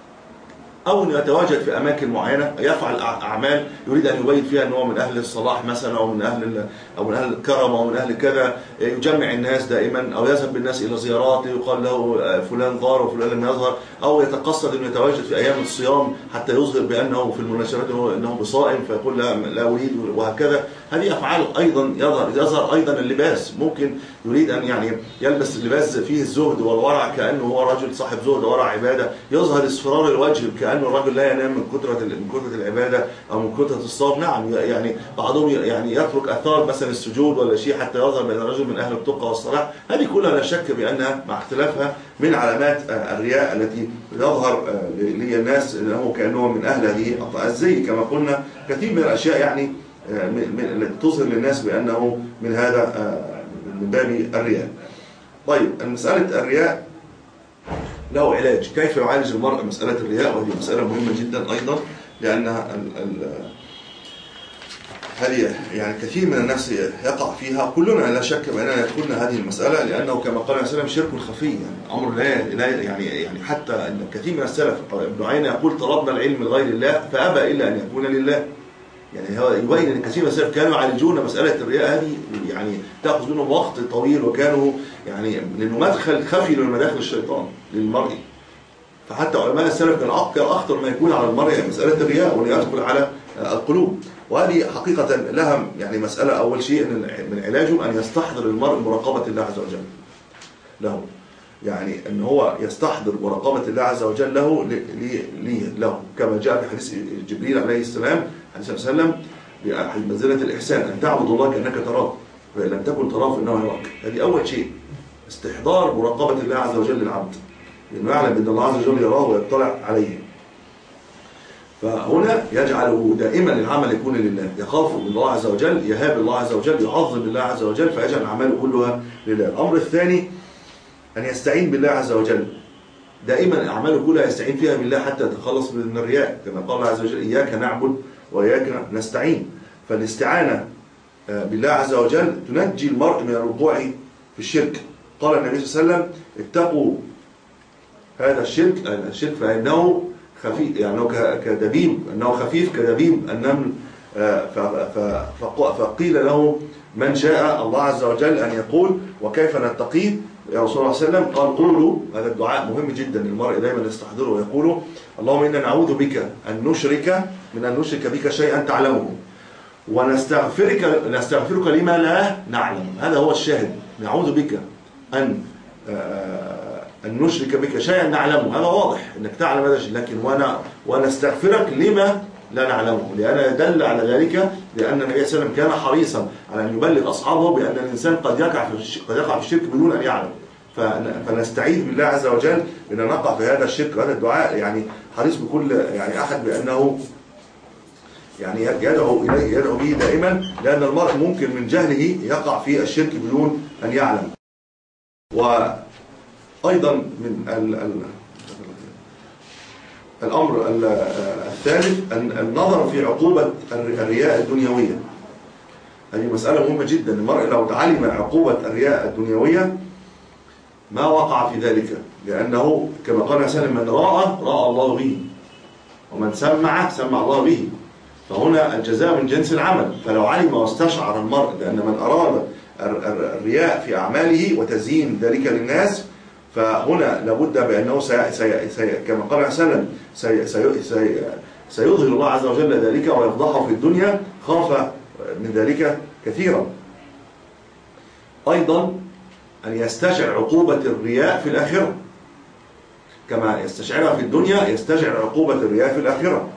او انه يتواجد في اماكن معينه يفعل اعمال يريد ان يبين فيها ان هو من اهل الصلاح مثلا او من اهل او من اهل الكرم او من اهل كذا، يجمع الناس دائما او يذهب بالناس الى زياراته يقال له فلان ظهر وفلان لم يظهر، او يتقصد انه يتواجد في ايام الصيام حتى يظهر بانه في المناسبات انه بصائم فيقول لا لا اريد، وهكذا. هذه افعال ايضا يظهر يظهر ايضا اللباس، ممكن يريد ان يعني يلبس لباس فيه الزهد والورع كانه هو رجل صاحب زهد ورع عباده، يظهر اصفرار الوجه كانه الرجل لا ينام من كثره من كثره العباده او من كثره الصوم. نعم يعني بعضهم يعني يترك اثار مثلا السجود ولا شيء حتى يظهر بان الرجل من اهل التقى والصلاح. هذه كلها لا شك بانها مع اختلافها من علامات الرياء التي يظهر للناس انه كانه من اهل هذه الزي، كما قلنا كثير من الاشياء يعني التي تظهر للناس بانه من هذا من باب الرياء. طيب مساله الرياء له علاج، كيف يعالج المرء مساله الرياء؟ وهذه مساله مهمه جدا ايضا، لانها ال ال هذه يعني كثير من الناس يقع فيها، كلنا لا شك باننا يدخلنا هذه المساله، لانه كما قال النبي صلى الله عليه وسلم شرك خفي، يعني امر لا لا يعني يعني حتى ان كثير من السلف ابن عيينة يقول طلبنا العلم لغير الله فابى الا ان يكون لله. يعني هو يبين ان كثير من السلف كانوا يعالجون مساله الرياء هذه، يعني تاخذ منهم وقت طويل، وكانوا يعني لانه مدخل خفي من مداخل الشيطان للمرء. فحتى علماء السلف كان اخطر ما يكون على المرء مساله الرياء وان يدخل على القلوب. وهذه حقيقة لها يعني مسألة، أول شيء من علاجه أن يستحضر المرء مراقبة الله عز وجل له، يعني أن هو يستحضر مراقبة الله عز وجل له ليه له، كما جاء في حديث جبريل عليه السلام عليه السلام بمنزلة الإحسان، أن تعبد الله كأنك تراه فإن لم تكن تراه فإنه يراك. هذه أول شيء، استحضار مراقبة الله عز وجل للعبد، لأنه يعلم أن الله عز وجل يراه ويطلع عليه. فهنا يجعله دائما العمل يكون لله، يخاف من الله عز وجل، يهاب الله عز وجل، يعظم الله عز وجل، فيجعل أعماله كلها لله. الأمر الثاني أن يستعين بالله عز وجل، دائما أعماله كلها يستعين فيها بالله حتى يتخلص من الرياء، كما قال الله عز وجل إياك نعبد وإياك نستعين. فالاستعانة بالله عز وجل تنجي المرء من الوقوع في الشرك. قال النبي صلى الله عليه وسلم اتقوا هذا الشرك الشرك فإنه خفيف، يعني كدبيب، أنه خفيف كدبيب النمل. فقيل له من شاء الله عز وجل أن يقول وكيف نتقيه؟ يا رسول الله صلى الله عليه وسلم قال قولوا، هذا الدعاء مهم جدا المرء دائما يستحضره ويقوله: اللهم إنا نعوذ بك أن نشرك من أن نشرك بك شيئا تعلمه، ونستغفرك نستغفرك لما لا نعلم. هذا هو الشاهد، نعوذ بك أن أن نشرك بك شيئا نعلمه، هذا واضح أنك تعلم هذا الشيء، لكن وأنا ونستغفرك لما لا نعلمه، لأن دل على ذلك لأن النبي صلى الله عليه وسلم كان حريصا على أن يبلغ أصحابه بأن الإنسان قد يقع في قد يقع في الشرك بدون أن يعلم. فنستعيذ بالله عز وجل من أن نقع في هذا الشرك. هذا الدعاء يعني حريص بكل يعني أحد بأنه يعني يدعو إليه يدعو به دائما، لأن المرء ممكن من جهله يقع في الشرك بدون أن يعلم. وأيضا من ال ال الأمر الثالث النظر في عقوبة الرياء الدنيوية. هذه مسألة مهمة جدا. المرء لو علم عقوبة الرياء الدنيوية ما وقع في ذلك، لأنه كما قال سلم: من رأى رأى الله به، ومن سمع سمع الله به. فهنا الجزاء من جنس العمل. فلو علم واستشعر المرء لأن من أراد الرياء في أعماله وتزيين ذلك للناس، فهنا لابد بأنه سي سي سي كما قال سلم سي سي سي سيظهر الله عز وجل ذلك ويفضحه في الدنيا، خاف من ذلك كثيرا. أيضا أن يستشعر عقوبة الرياء في الآخرة، كما يستشعرها في الدنيا يستشعر عقوبة الرياء في الآخرة.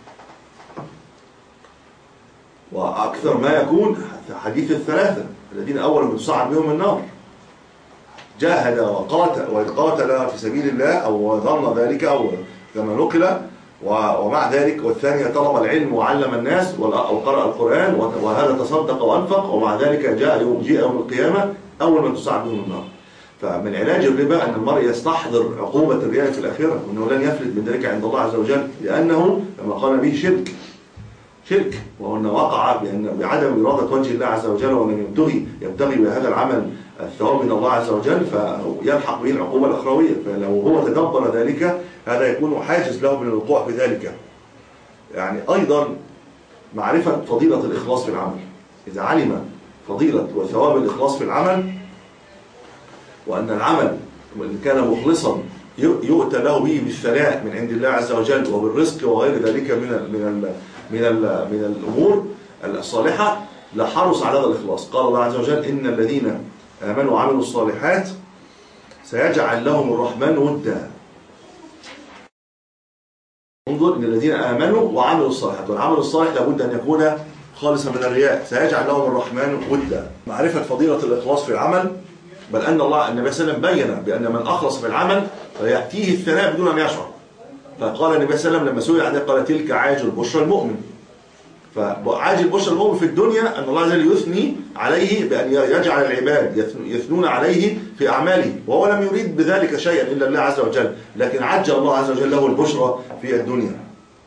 وأكثر ما يكون حديث الثلاثة الذين أول من تصعد بهم النار: جاهد وقاتل وقاتل في سبيل الله أو ظن ذلك أو كما نقل، ومع ذلك والثانية طلب العلم وعلم الناس أو قرأ القرآن، وهذا تصدق وأنفق، ومع ذلك جاء يوم جاء يوم القيامة أول من تصعد بهم النار. فمن علاج الربا أن المرء يستحضر عقوبة الرياء في الآخرة، وأنه لن يفلت من ذلك عند الله عز وجل، لأنه كما قال به شرك شرك وأن وقع بأن بعدم إرادة وجه الله عز وجل، وأن يبتغي يبتغي بهذا العمل الثواب من الله عز وجل، فيلحق به العقوبة الأخروية. فلو هو تدبر ذلك هذا يكون حاجز له من الوقوع في ذلك. يعني أيضا معرفة فضيلة الإخلاص في العمل. إذا علم فضيلة وثواب الإخلاص في العمل، وأن العمل إن كان مخلصا يؤتى له به بالثناء من عند الله عز وجل وبالرزق وغير ذلك من ال من ال من ال من الأمور الصالحة، لحرص على هذا الإخلاص. قال الله عز وجل: إن الذين آمنوا وعملوا الصالحات سيجعل لهم الرحمن ودا. انظر، إن الذين آمنوا وعملوا الصالحات، والعمل الصالح لابد أن يكون خالصا من الرياء. سيجعل لهم الرحمن ودا. معرفة فضيلة الإخلاص في العمل، بل أن الله النبي صلى الله عليه وسلم بين بأن من أخلص في العمل فيأتيه الثناء بدون أن يشعر. فقال النبي صلى الله عليه وسلم لما سئل عنه قال: تلك عاجل بشرى المؤمن. فعاجل بشرى المؤمن في الدنيا أن الله عز وجل يثني عليه بأن يجعل العباد يثنون عليه في أعماله، وهو لم يريد بذلك شيئا إلا الله عز وجل، لكن عجل الله عز وجل له البشرى في الدنيا.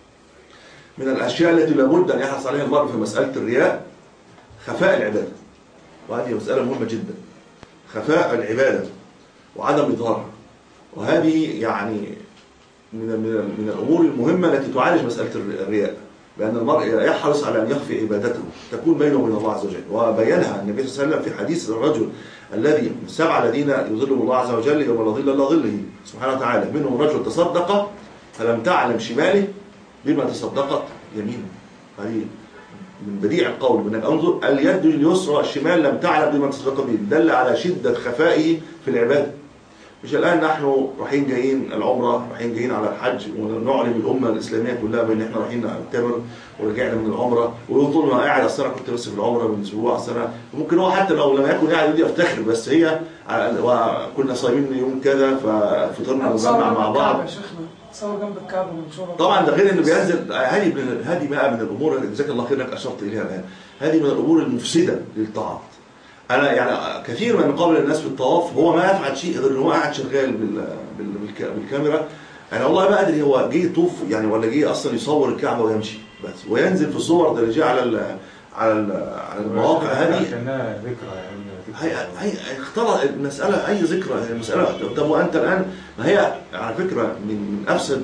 من الأشياء التي لابد أن يحرص عليها المرء في مسألة الرياء خفاء العبادة، وهذه مسألة مهمة جدا. خفاء العبادة وعدم إظهارها، وهذه يعني من من من الأمور المهمة التي تعالج مسألة الرياء، بأن المرء يحرص على أن يخفي عبادته تكون بينه وبين الله عز وجل. وبينها النبي صلى الله عليه وسلم في حديث الرجل الذي السبعة الذين يظلهم الله عز وجل يوم لا ظل إلا ظله سبحانه وتعالى، منهم رجل تصدق فلم تعلم شماله بما تصدقت يمينه. هذه من بديع القول، من انظر اليد اليسرى الشمال لم تعلم بما تصدق به، دل على شدة خفائه في العبادة. مش الآن نحن رايحين جايين العمرة، رايحين جايين على الحج، ونعلم الأمة الإسلامية كلها بأن احنا رايحين نعتمر ورجعنا من العمرة، ويقول ما قاعد أصل أنا كنت بس في العمرة من أسبوع أصل. ممكن هو حتى لو لم يكن قاعد يدي يفتخر، بس هي وكنا صايمين يوم كذا ففطرنا ونجمع مع بعض.
تصور جنب الكعبة منشورة.
طبعا ده غير انه بينزل. هذه من هذه بقى من الامور اللي جزاك الله خير انك اشرت اليها الان. هذه من الامور المفسده للطاعات. انا يعني كثير من مقابل الناس في الطواف هو ما يفعل شيء غير ان هو قاعد شغال بال... بال... بالكاميرا. انا والله ما ادري هو جه يطوف يعني ولا جه اصلا يصور الكعبه ويمشي بس، وينزل في الصور اللي جايه على ال... على ال... على المواقع هذه
كانها ذكرى يعني.
هي هي اخترع المساله اي ذكرى المساله. طب وانت الان ما هي على فكره من من افسد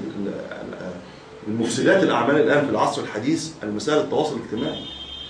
المفسدات الاعمال الان في العصر الحديث المسائل التواصل الاجتماعي،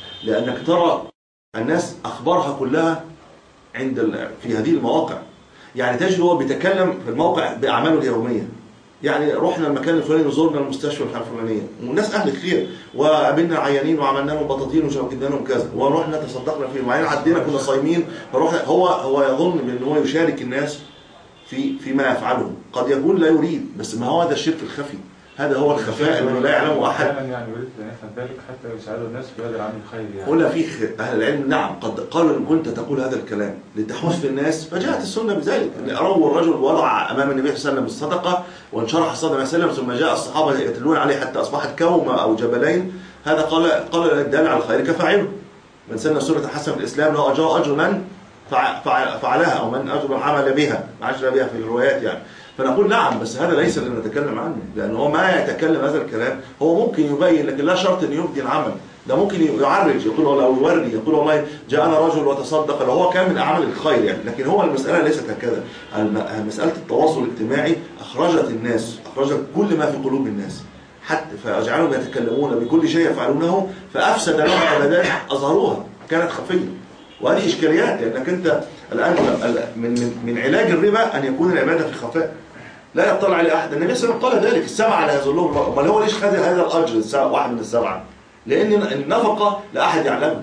لانك ترى الناس اخبارها كلها عند في هذه المواقع. يعني تجد هو بيتكلم في الموقع بأعماله اليومية. يعني رحنا المكان الفلاني وزورنا المستشفى الفلانية والناس أهل الخير وقابلنا عيانين وعملنا لهم بطاطين وجبنا لهم كذا ورحنا تصدقنا فيه وبعدين عدينا كنا صايمين فروحنا. هو هو يظن بأن هو يشارك الناس في فيما يفعله، قد يكون لا يريد، بس ما هو هذا الشرك الخفي، هذا هو الخفاء الذي لا يعلمه أحد.
يعني يريد أن يفهم ذلك حتى يساعد الناس في هذا العمل الخيري. يعني
قلنا فيه أهل العلم نعم قد قالوا إن كنت تقول هذا الكلام لتحث الناس فجاءت السنة بذلك. أروى الرجل وضع أمام النبي صلى الله عليه وسلم الصدقة وانشرح الصدر صلى الله عليه وسلم ثم جاء الصحابة يتلون عليه حتى أصبحت كومة أو جبلين. هذا قال قال الدال على الخير كفاعله، من سن سنة حسنة في الإسلام له أجر أجر من فعلها أو من أجر عمل بها عجل بها في الروايات يعني. فنقول نعم بس هذا ليس اللي نتكلم عنه، لأن هو ما يتكلم هذا الكلام هو ممكن يبين لكن لا شرط أن يبدي العمل. ده ممكن يعرج يقول والله أو يوري يقول والله جاءنا رجل وتصدق لو هو كان من أعمال الخير يعني. لكن هو المسألة ليست هكذا. مسألة التواصل الاجتماعي أخرجت الناس أخرجت كل ما في قلوب الناس حتى فأجعلهم يتكلمون بكل شيء يفعلونه فأفسد لهم عبادات أظهروها كانت خفية. وهذه إشكاليات لأنك أنت الآن من من علاج الربا أن يكون العبادة في خفاء لا يطلع عليه أحد. النبي صلى الله عليه وسلم قال ذلك السبعة لا يظلهم. امال هو ليش خد هذا الأجر السبعة واحد من السبعة؟ لأن النفقة لا أحد يعلمها.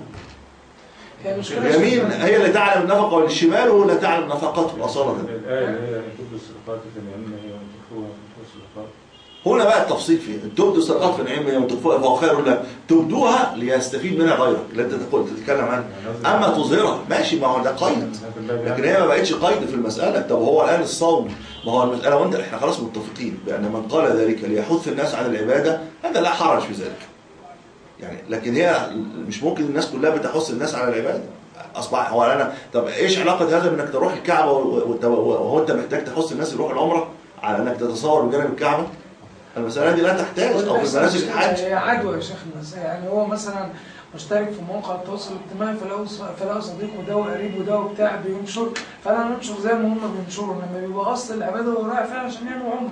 اليمين هي اللي تعلم النفقة والشمال هو اللي تعلم نفقته الأصالة.
الآية اللي هي تبدو الصدقات في اليمين هي وتخفوها في الصدقات.
هنا بقى التفصيل فيه تبدو الصدقات في النعيم هي وتخفوها فهو خير لك. تبدوها ليستفيد منها غيرك اللي انت تتكلم عنها. اما تظهرها ماشي ما هو ده قيد لكن هي ما بقتش قيد في المسألة. طب هو الآن الصوم ما هو المسألة وانت احنا خلاص متفقين بأن من قال ذلك ليحث الناس على العبادة هذا لا حرج في ذلك يعني. لكن هي مش ممكن الناس كلها بتحث الناس على العبادة. اصبح هو انا طب ايش علاقة هذا بانك تروح الكعبة وهو انت محتاج تحث الناس يروح العمرة على انك تتصور بجانب الكعبة؟ المسألة دي لا تحتاج أو في مناسك الحج.
هي عدوى يا شيخنا يعني. هو مثلا مشترك في مواقع التواصل الاجتماعي فلو فلو صديق وده وقريب وده وبتاع بينشر فانا ننشر زي ما هم بينشروا لما بيبقى اصل العباده هو رايح فعلا عشان يعمل عمره.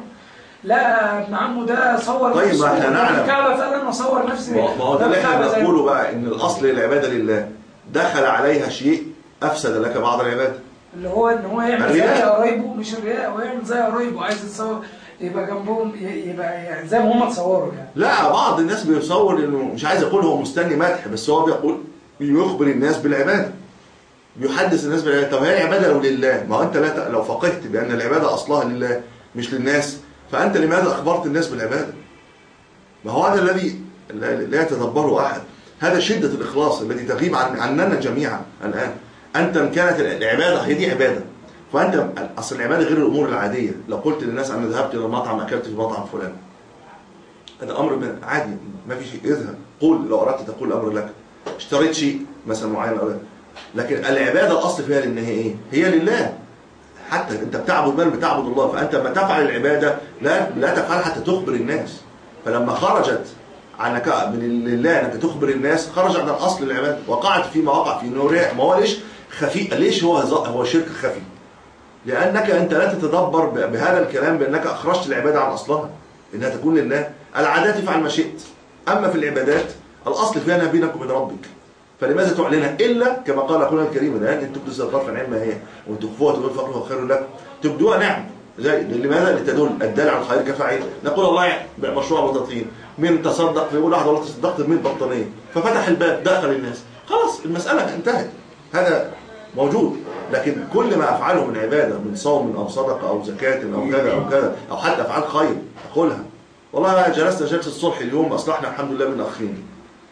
لا ابن عمه ده صور
طيب ما احنا نعلم
الكعبه فانا اصور نفسي.
ما هو ده اللي احنا بنقوله بقى ان الاصل العباده لله دخل عليها شيء افسد لك بعض العباده
اللي هو ان هو يعمل زي قرايبه مش الرياء هو يعمل زي قرايبه عايز يتصور يبقى جنبهم يبقى يعني زي ما هم تصوروا يعني.
لا بعض الناس بيصور انه مش عايز اقول هو مستني مدح بس هو بيقول بيخبر الناس بالعباده بيحدث الناس بالعباده. طب هي العباده لو لله ما هو انت لا لو فقهت بان العباده اصلها لله مش للناس فانت لماذا اخبرت الناس بالعباده؟ ما هو هذا الذي لا يتدبره احد. هذا شده الاخلاص التي تغيب عن عننا جميعا الان. انت ان كانت العباده هي دي عباده فأنت أصل العبادة غير الأمور العادية. لو قلت للناس أنا ذهبت إلى المطعم أكلت في مطعم فلان هذا أمر عادي ما في شيء. اذهب قول لو أردت تقول الأمر لك. اشتريت شيء مثلا معين أو لكن العبادة الأصل فيها لأن هي إيه؟ هي لله. حتى أنت بتعبد من بتعبد الله فأنت لما تفعل العبادة لا لا تفعل حتى تخبر الناس. فلما خرجت عنك من لله أنك تخبر الناس خرج عن الأصل العبادة وقعت فيما وقع في نوريع. ما هو ليش خفي ليش هو هو شرك خفي؟ لأنك أنت لا تتدبر بهذا الكلام بأنك أخرجت العبادة عن أصلها إنها تكون لله. العادات افعل ما شئت أما في العبادات الأصل فيها أنها بينك وبين ربك فلماذا تعلنها إلا كما قال أخونا الكريم الآن أن تبدو الصدقات فنعم ما هي وتخفوها تقول فقره خير لكم تبدوها نعم زي لماذا لتدل الدال على الخير كفاعل. نقول الله مشروع بطاطين من تصدق فيقول واحد والله تصدقت ب مية بطانية ففتح الباب دخل الناس خلاص المسألة انتهت. هذا موجود. لكن كل ما أفعله من عبادة من صوم أو صدقة أو زكاة أو كذا أو كذا أو حتى أفعال خير أقولها والله جلسنا جلسة الصلح اليوم أصلحنا الحمد لله بين أخين.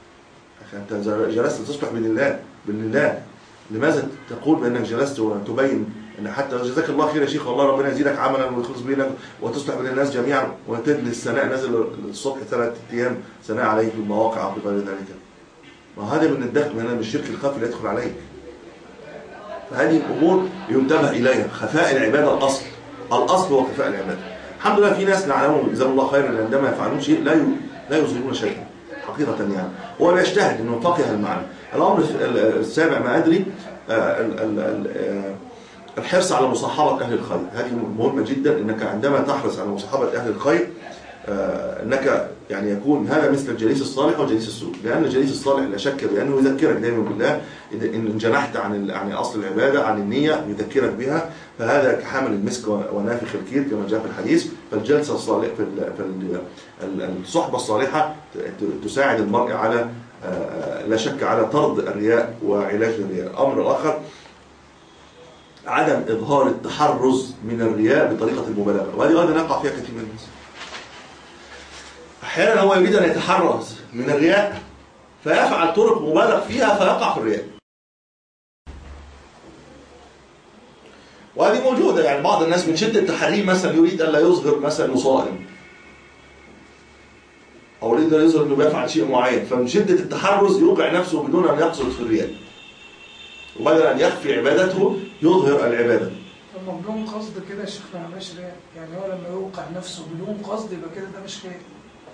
أنت جلست تصلح بين الله بالله لماذا تقول بأنك جلست وتبين أن حتى جزاك الله خير يا شيخ والله ربنا يزيدك عملا ويخلص بينك وتصلح بين الناس جميعا وتدل الثناء نزل الصبح ثلاث أيام ثناء عليك في المواقع أو غير ذلك. ما هذا من الدخل من الشرك الخفي اللي يدخل عليك. فهذه الأمور ينتبه إليها. خفاء العبادة الأصل الأصل هو خفاء العبادة. الحمد لله في ناس نعلمهم جزاهم الله خيرا عندما يفعلون شيء لا لا يظهرون شيئا حقيقة يعني هو بيجتهد إنه فقه المعنى. الأمر السابع ما أدري الحرص على مصاحبة أهل الخير. هذه مهمة جدا إنك عندما تحرص على مصاحبة أهل الخير أنك يعني يكون هذا مثل الجليس الصالح وجليس السوء، لأن الجليس الصالح لا شك بأنه يذكرك دائما بالله، إن انجنحت عن عن أصل العبادة عن النية يذكرك بها، فهذا كحامل المسك ونافخ الكير كما جاء في الحديث. فالجلسة الصالحة في الصحبة الصالحة تساعد المرء على لا شك على طرد الرياء وعلاج الرياء. الأمر الآخر عدم إظهار التحرز من الرياء بطريقة المبالغة، وهذه أيضا يقع فيها كثير من الناس. أحيانا هو يريد أن يتحرز من الرياء فيفعل طرق مبالغ فيها فيقع في الرياء، وهذه موجودة. يعني بعض الناس من شدة التحريم مثلا يريد أن لا يظهر مثلا أنه صائم، أو يريد أن يظهر أنه بيفعل شيء معين، فمن شدة التحرز يوقع نفسه بدون أن يقصد في الرياء، وبدل أن يخفي عبادته يظهر العبادة.
لما بدون قصد كده يا شيخ ما عملش رياء، يعني هو لما يوقع نفسه بدون قصد يبقى كده ده مش رياء.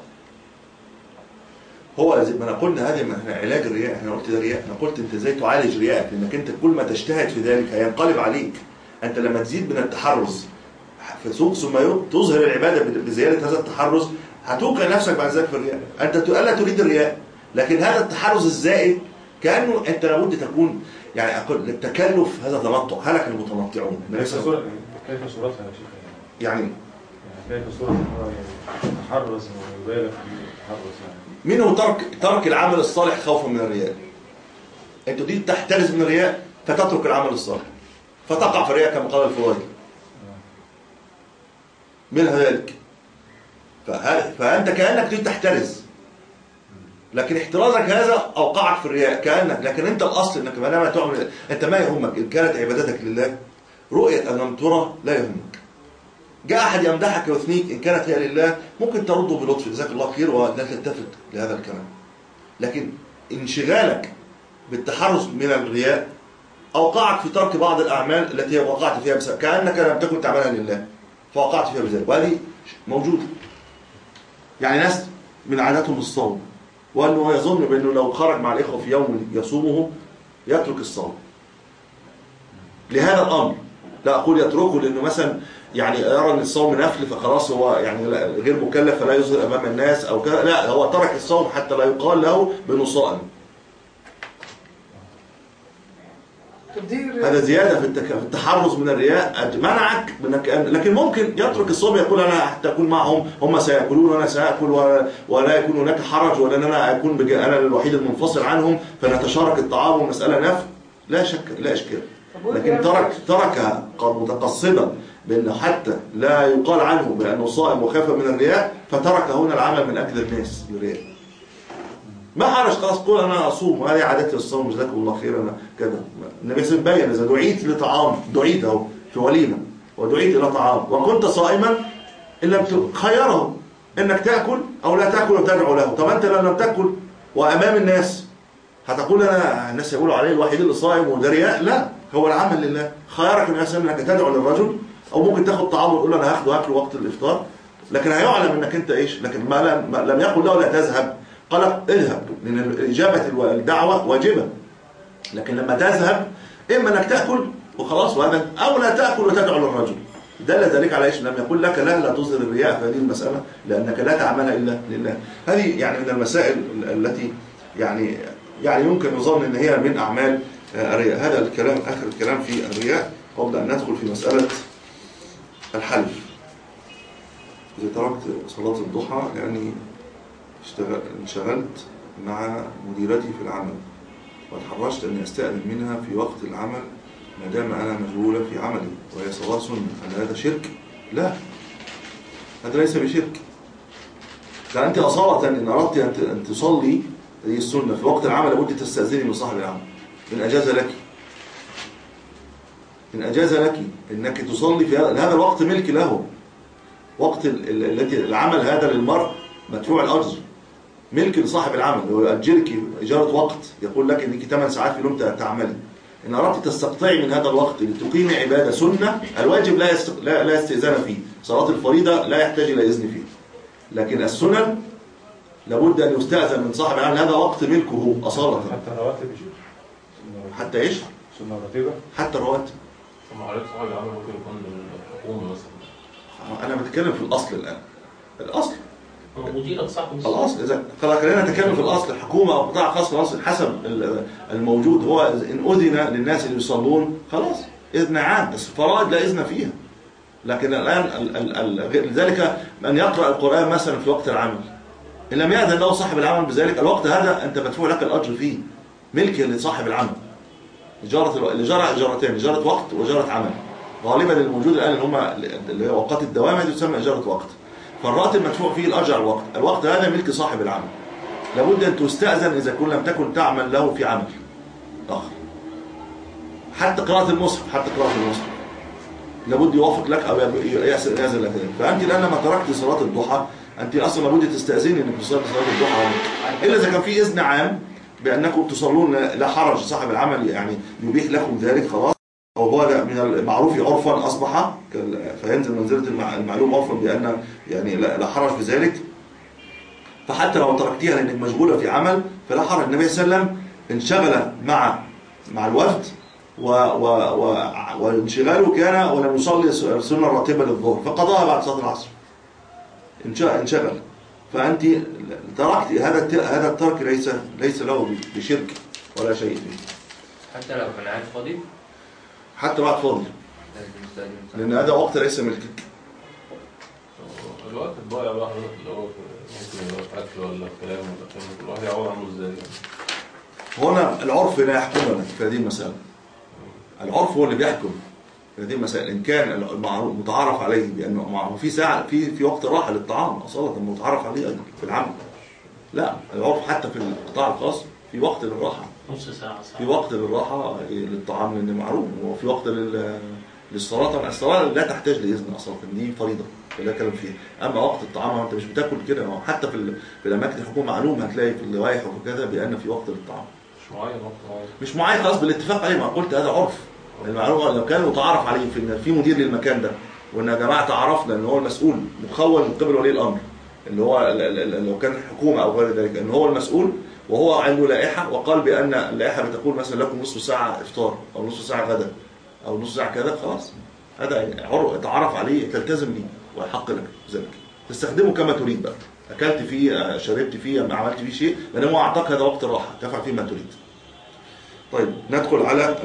هو زي ما انا قلنا هذه ما علاج الرياء، احنا قلت ده رياء، انا قلت انت ازاي تعالج رياءك، لانك انت كل ما تجتهد في ذلك هينقلب عليك. انت لما تزيد من التحرز في سوق ثم تظهر العباده بزياده هذا التحرز هتوقع نفسك بعد ذلك في الرياء. انت لا تريد الرياء، لكن هذا التحرز الزائد كانه انت لابد تكون يعني اقول التكلف هذا تنطع، هلك المتنطعون.
كيف صورة كيف صورتها يا شيخ؟
يعني
يعني كيف صورة التحرز ويبالغ في التحرز يعني
منه ترك ترك العمل الصالح خوفا من الرياء. انت تريد تحترز من الرياء فتترك العمل الصالح فتقع في الرياء كما قال الفضيل من ذلك. فانت كانك تريد تحترز، لكن احترازك هذا اوقعك في الرياء كانك، لكن انت الاصل انك ما دام تعمل انت ما يهمك ان كانت عبادتك لله، رؤيه ان لم ترى لا يهمك. جاء أحد يمدحك ويثنيك إن كانت هي لله ممكن ترده بلطف جزاك الله خير ولا تلتفت لهذا الكلام، لكن انشغالك بالتحرز من الرياء أوقعك في ترك بعض الأعمال التي وقعت فيها بسبب كأنك لم تكن تعملها لله فوقعت فيها بذلك، وهذه موجودة. يعني ناس من عاداتهم الصوم، وأنه يظن بأنه لو خرج مع الإخوة في يوم يصومه يترك الصوم. لهذا الأمر لا أقول يتركه لأنه مثلا يعني يرى ان الصوم نفل فخلاص هو يعني غير مكلف فلا يظهر امام الناس او كذا، لا هو ترك الصوم حتى لا يقال له بانه صائم. هذا زياده في التحرز من الرياء منعك منك، لكن ممكن يترك الصوم يقول انا حتى اكون معهم هم سياكلون وانا ساكل ولا يكون هناك حرج ولا ان انا اكون بج... انا الوحيد المنفصل عنهم فنتشارك الطعام ومساله نفل، لا شك لا اشكال. لكن ترك تركها قد متقصدا بأنه حتى لا يقال عنه بأنه صائم وخاف من الرياء فترك هنا العمل من أجل الناس للرياء. ما حرج خلاص قول أنا أصوم وهذه عادتي الصوم جزاكم الله خير أنا كذا. النبي صلى الله عليه وسلم بين إذا دعيت لطعام دعيت أهو في وليمة ودعيت إلى طعام وكنت صائما إن لم خيره إنك تأكل أو لا تأكل وتدعو له. طب أنت لو لم تأكل وأمام الناس هتقول أنا الناس يقولوا عليه الوحيد اللي صائم وده رياء؟ لا، هو العمل لله. خيرك الناس إنك تدعو للرجل أو ممكن تاخد طعام وتقول أنا هاخده هاكله وقت الإفطار، لكن هيعلم إنك أنت إيش. لكن ما لم, ما لم يقل له لا تذهب، قال اذهب، لأن إجابة الدعوة واجبة. لكن لما تذهب إما أنك تأكل وخلاص وهذا، أو لا تأكل وتدعو للرجل. دل ذلك على إيش؟ لم يقول لك لا لا تظهر الرياء في هذه المسألة لأنك لا تعملها إلا لله. هذه يعني من المسائل التي يعني يعني يمكن نظن أن هي من أعمال الرياء. هذا الكلام آخر الكلام في الرياء قبل أن ندخل في مسألة الحلف. إذا تركت صلاة الضحى لأني انشغلت مع مديرتي في العمل وتحرجت أني أستأذن منها في وقت العمل ما دام أنا مشغولة في عملي وهي صلاة سنة، هل هذا شرك؟ لا، هذا ليس بشرك. فأنت أصالة إن أردت أن تصلي هذه السنة في وقت العمل لابد تستأذني من صاحب العمل إن أجاز لك، إن أجاز لك إنك تصلي في هذا الوقت ملك له. وقت التي العمل هذا للمرء مدفوع الأجر ملك لصاحب العمل، هو يؤجرك إجارة وقت، يقول لك إنك ثمان ساعات في اليوم تعملي. إن أردت تستقطعي من هذا الوقت لتقيمي عبادة سنة الواجب لا يست... لا لا استئذان فيه، صلاة الفريضة لا يحتاج إلى إذن فيه، لكن السنن لابد أن يستأذن من صاحب العمل، هذا وقت ملكه أصالة.
حتى الرواتب يجوز؟
حتى إيش؟
سنة راتبة؟
حتى الرواتب.
ثم عليك صاحب العمل ممكن يكون من الحكومة مثلا.
أنا بتكلم في الأصل الآن. الأصل
هو مديرك صاحب
الأصل إذا خلينا نتكلم في الأصل الحكومة أو قطاع خاص في الأصل حسب الموجود. هو إن أذن للناس اللي يصلون خلاص إذن عام، بس الفرائض لا إذن فيها. لكن الآن لذلك من يقرأ القرآن مثلا في وقت العمل إن لم يأذن له صاحب العمل بذلك الوقت هذا أنت مدفوع لك الأجر فيه، ملك لصاحب العمل. إجارة الإجارة إجارتين، إجارة وقت وإجارة عمل. غالبا الموجود الآن اللي هم اللي هي أوقات الدوام هذه تسمى إجارة وقت. فالراتب مدفوع فيه الأجر على الوقت، الوقت هذا ملك صاحب العمل. لابد أن تستأذن إذا كن لم تكن تعمل له في عمل آخر. حتى قراءة المصحف، حتى قراءة المصحف لابد يوافق لك أو يأذن لك. فأنت الآن لما تركت صلاة الضحى أنت أصلا لابد تستأذني إنك تصلي صلاة الضحى، إلا إذا كان في إذن عام بأنكم تصلون لا حرج، صاحب العمل يعني يبيح لكم ذلك خلاص، أو هو من المعروف عرفا أصبح فينزل منزلة المعلوم عرفا بأن يعني لا حرج في ذلك. فحتى لو تركتيها لأنك مشغولة في عمل فلا حرج. النبي صلى الله عليه وسلم انشغل مع مع الوفد و و و وانشغاله كان ولم يصلي السنة الراتبة للظهر فقضاها بعد صلاة العصر، انشغل. فأنت تركت هذا هذا الترك ليس ليس له بشرك ولا شيء فيه.
حتى لو كان قاعد فاضي؟
حتى بعد فاضي، لأن هذا وقت ليس ملكك.
الوقت الضايع بقى اللي هو ممكن يبقى في أكل ولا كلام ولا كلام، الواحد يعوض عنه إزاي؟
هنا العرف لا يحكمنا في هذه المسألة. العرف هو اللي بيحكم في هذه المسائل. إن كان المعروف متعارف عليه بأنه معروف في ساعة في في وقت الراحة للطعام أصلا متعارف عليه في العمل، لا العرف حتى في القطاع الخاص في وقت للراحة،
نص ساعة ساعة
في وقت للراحة للطعام لأنه معروف، وفي وقت للصلاة. طبعا الصلاة لا تحتاج لإذن أصلا، دي فريضة لا كلام فيها. أما وقت الطعام أنت مش بتاكل كده، حتى في في الأماكن الحكومة معلوم هتلاقي في اللوائح وكذا بأن في وقت للطعام.
مش معين وقت معين،
مش معين خلاص بالاتفاق عليه. ما قلت هذا عرف المعلومة. لو كان متعارف عليه في في مدير للمكان ده وإن يا جماعة تعرفنا إن هو المسؤول مخول من قبل ولي الأمر اللي هو لو كان حكومة أو غير ذلك إن هو المسؤول وهو عنده لائحة وقال بأن اللائحة بتقول مثلا لكم نصف ساعة إفطار أو نصف ساعة غدا أو نصف ساعة كذا، خلاص هذا عرف تعرف عليه تلتزم به ويحق لك ذلك، تستخدمه كما تريد بقى. أكلت فيه، شربت فيه، عملت فيه شيء، لأن هو أعطاك هذا وقت الراحة تفعل فيه ما تريد. طيب ندخل على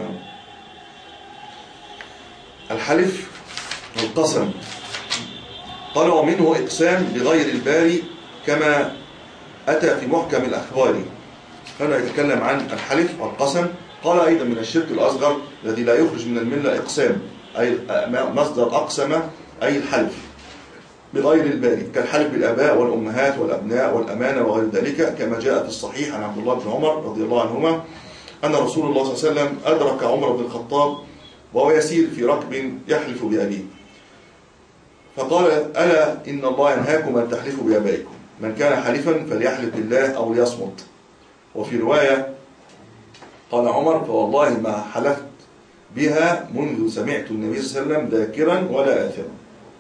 الحلف والقسم. قال ومنه إقسام بغير الباري كما أتى في محكم الأخبار. هنا يتكلم عن الحلف والقسم. قال أيضا من الشرك الأصغر الذي لا يخرج من الملة إقسام، أي مصدر أقسم أي الحلف بغير الباري كالحلف بالآباء والأمهات والأبناء والأمانة وغير ذلك، كما جاء في الصحيح عن عبد الله بن عمر رضي الله عنهما أن رسول الله صلى الله عليه وسلم أدرك عمر بن الخطاب وهو يسير في ركب يحلف بأبيه فقال ألا إن الله ينهاكم أن تحلفوا بآبائكم، من كان حلفا فليحلف بالله أو ليصمت. وفي رواية قال عمر فوالله ما حلفت بها منذ سمعت النبي صلى الله عليه وسلم ذاكرا ولا آثما.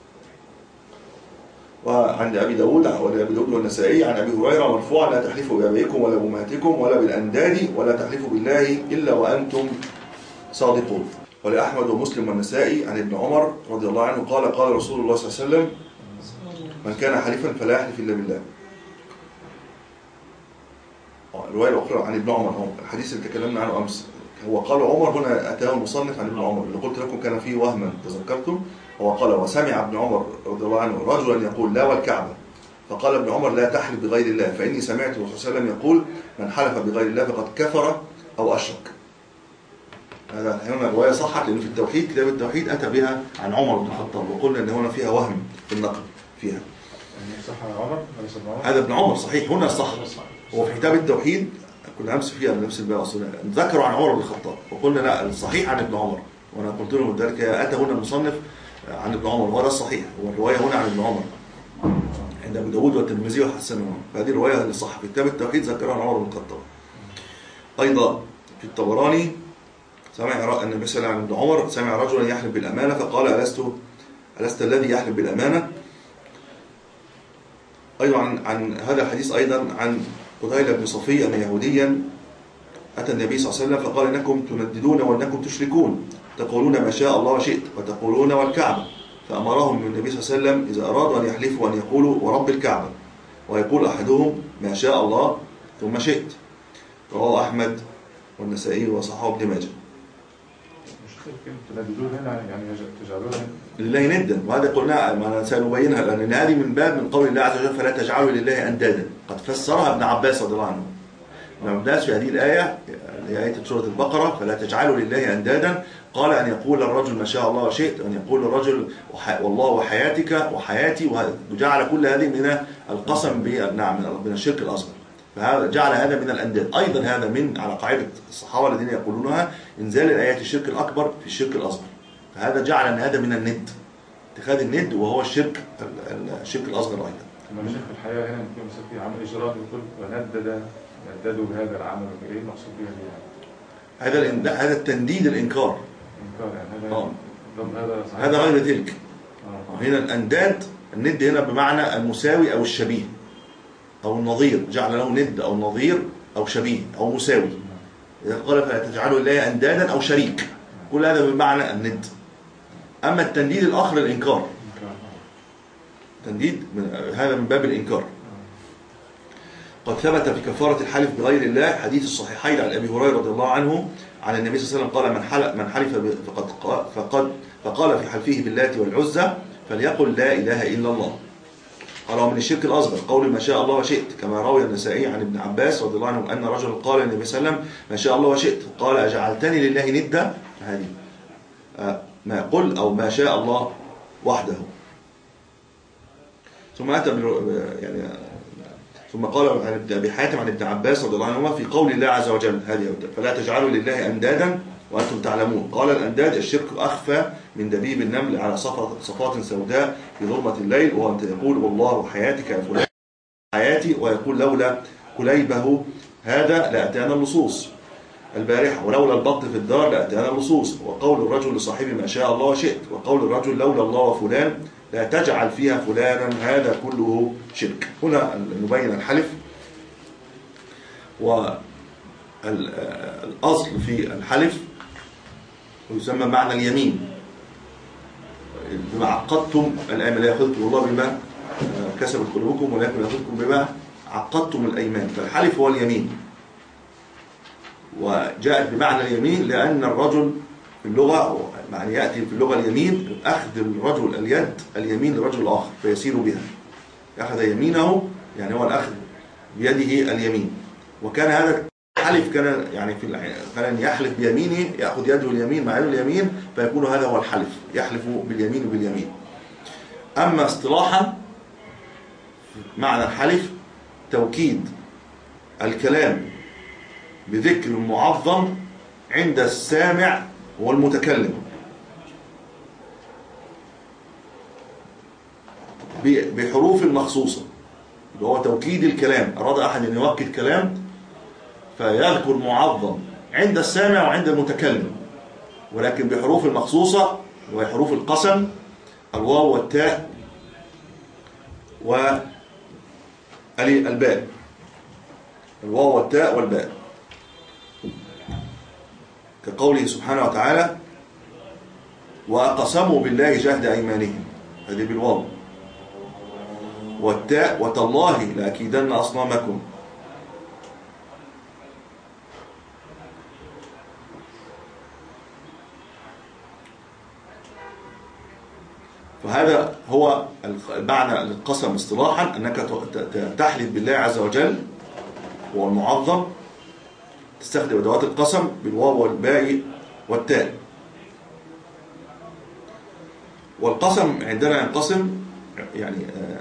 وعند أبي داود وأبي داود والنسائي عن أبي هريرة مرفوعا لا تحلفوا بآبائكم ولا بأمهاتكم ولا بالأنداد ولا تحلفوا بالله إلا وأنتم صادقون. ولأحمد ومسلم والنسائي عن ابن عمر رضي الله عنه قال قال رسول الله صلى الله عليه وسلم من كان حلفا فلا يحلف إلا بالله. الرواية الأخرى عن ابن عمر، هو الحديث اللي تكلمنا عنه أمس هو قال عمر، هنا أتاه المصنف عن ابن عمر اللي قلت لكم كان فيه وهما تذكرتم. هو قال وسمع ابن عمر رضي الله عنه رجلا يقول لا والكعبة، فقال ابن عمر لا تحلف بغير الله فإني سمعت الرسول صلى الله عليه وسلم يقول من حلف بغير الله فقد كفر أو أشرك. هذا هنا الرواية صحت لأن في التوحيد كتاب التوحيد أتى بها عن عمر بن الخطاب وقلنا أن هنا فيها وهم في النقل فيها.
يعني صح عمر؟
هذا ابن عمر صحيح هنا صح. هو في كتاب التوحيد كنا أمس فيها بنفس الباب أصلا ذكروا عن عمر بن الخطاب وقلنا لا الصحيح عن ابن عمر، وأنا قلت لهم ذلك أتى هنا المصنف عن ابن عمر وهذا الصحيح، والرواية هنا عن ابن عمر عند أبي داود والترمذي وحسنه، فهذه الرواية الصح في كتاب التوحيد ذكرها عن عمر بن الخطاب. أيضا في الطبراني سمع النبي صلى الله عليه وسلم عن ابن عمر سمع رجلا يحلف بالأمانة فقال ألست ألست الذي يحلف بالأمانة. أيضا عن, عن هذا الحديث أيضا عن قتيلة بن صفي أن يهوديا أتى النبي صلى الله عليه وسلم فقال إنكم تنددون وإنكم تشركون تقولون ما شاء الله وشئت وتقولون والكعبة، فأمرهم النبي صلى الله عليه وسلم إذا أرادوا أن يحلفوا أن يقولوا ورب الكعبة ويقول أحدهم ما شاء الله ثم شئت. رواه أحمد والنسائي وصححه ابن ماجه.
مش كلمة تنددون هنا يعني تجعلون
لله ندا، وهذا قلنا ما سنبينها لأن هذه من باب من قول الله عز وجل فلا تجعلوا لله أندادا. قد فسرها ابن عباس رضي الله عنه. ابن عباس في هذه الآية هي آية سورة البقرة فلا تجعلوا لله أندادا، قال أن يقول الرجل ما شاء الله وشئت، أن يقول الرجل والله وحياتك وحياتي، وجعل كل هذه من القسم نعم من الشرك الأصغر، فهذا جعل هذا من الأنداد. أيضا هذا من على قاعدة الصحابة الذين يقولونها إنزال الآيات الشرك الأكبر في الشرك الأصغر، فهذا جعل أن هذا من الند، اتخاذ الند وهو الشرك الشرك الأصغر أيضا.
لما نشوف في الحياة هنا يمكن مثلا في عمل إجرام يقول وندد نددوا بهذا العمل، إيه المقصود به يعني؟
هذا هذا التنديد الإنكار.
إنكار يعني هذا
آه.
هذا
هذا غير تلك.
آه.
هنا الأنداد الند هنا بمعنى المساوي أو الشبيه أو النظير، جعل له ند أو نظير أو شبيه أو مساوي. إذا قال فلا تجعلوا لله أندادا أو شريك، كل هذا بمعنى الند. أما التنديد الآخر الإنكار، تنديد من هذا من باب الإنكار. قد ثبت في كفارة الحلف بغير الله حديث الصحيحين عن أبي هريرة رضي الله عنه عن النبي صلى الله عليه وسلم قال من حلف من حلف فقد فقد فقال في حلفه باللات والعزى فليقل لا إله إلا الله. قال ومن الشرك الأصغر قول ما شاء الله وشئت، كما روى النسائي عن ابن عباس رضي الله عنه أن رجل قال للنبي صلى الله عليه وسلم ما شاء الله وشئت، قال أجعلتني لله ندا، هذه ما قل أو ما شاء الله وحده. ثم أتى يعني ثم قال عن أبي حاتم عن ابن عباس رضي الله عنهما في قول الله عز وجل هذه فلا تجعلوا لله أندادا وأنتم تعلمون. قال الأنداد الشرك أخفى من دبيب النمل على صفات سوداء في ظلمة الليل، وهو أنت يقول والله حياتك يا فلان حياتي، ويقول لولا كليبه هذا لأتانا اللصوص البارحة، ولولا البط في الدار لأتانا اللصوص. وقول الرجل لصاحبه ما شاء الله وشئت، وقول الرجل لولا الله وفلان لا تجعل فيها فلانا، هذا كله شرك. هنا نبين الحلف، والأصل في الحلف ويسمى معنى اليمين، بما عقدتم الأيمان، لا يأخذكم الله بما كسبت قلوبكم ولكن يأخذكم بما عقدتم الأيمان. فالحلف هو اليمين، وجاءت بمعنى اليمين لأن الرجل في اللغة يعني يأتي في اللغة اليمين أخذ الرجل اليد اليمين للرجل الآخر فيسير بها، أخذ يمينه يعني هو الأخذ بيده اليمين. وكان هذا الحلف كان يعني في كان يحلف بيمينه، يأخذ يده اليمين مع يده اليمين فيكون هذا هو الحلف، يحلف باليمين وباليمين. أما اصطلاحا معنى الحلف توكيد الكلام بذكر معظم عند السامع والمتكلم بحروف مخصوصة، وهو توكيد الكلام. أراد أحد أن يوكد كلام فيذكر معظم عند السامع وعند المتكلم، ولكن بحروف مخصوصة وهي حروف القسم، الواو والتاء والباء، الواو والتاء والباء، كقوله سبحانه وتعالى وأقسموا بالله جهد أيمانهم، هذه بالواو، والتاء وتالله لأكيدن أصنامكم. فهذا هو معنى القسم اصطلاحا، أنك تحلف بالله عز وجل هو المعظم، تستخدم أدوات القسم بالواو والباء والتاء. والقسم عندنا ينقسم يعني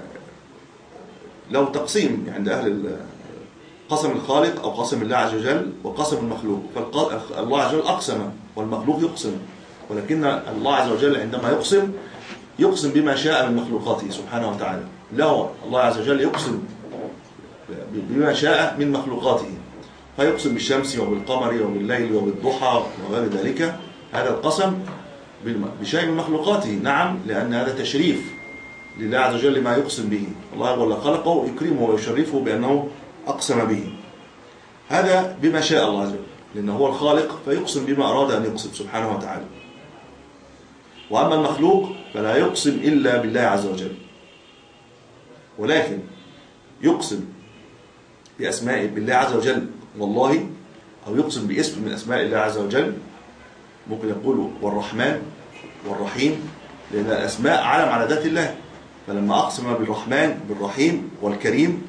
لو تقسيم عند أهل قسم الخالق أو قسم الله عز وجل وقسم المخلوق. فالله عز وجل أقسم والمخلوق يقسم، ولكن الله عز وجل عندما يقسم يقسم بما شاء من مخلوقاته سبحانه وتعالى. له الله عز وجل يقسم بما شاء من مخلوقاته، فيقسم بالشمس وبالقمر وبالليل وبالضحى وغير ذلك. هذا القسم بشيء من مخلوقاته، نعم، لأن هذا تشريف لله عز وجل لما يقسم به. الله هو اللي خلقه يكرمه ويشرفه بأنه أقسم به. هذا بما شاء الله عز وجل، لأنه هو الخالق فيقسم بما أراد أن يقسم سبحانه وتعالى. وأما المخلوق فلا يقسم إلا بالله عز وجل. ولكن يقسم بأسماء بالله عز وجل والله، أو يقسم باسم من أسماء الله عز وجل، ممكن يقول والرحمن والرحيم، لأن الأسماء علم على ذات الله، فلما أقسم بالرحمن بالرحيم والكريم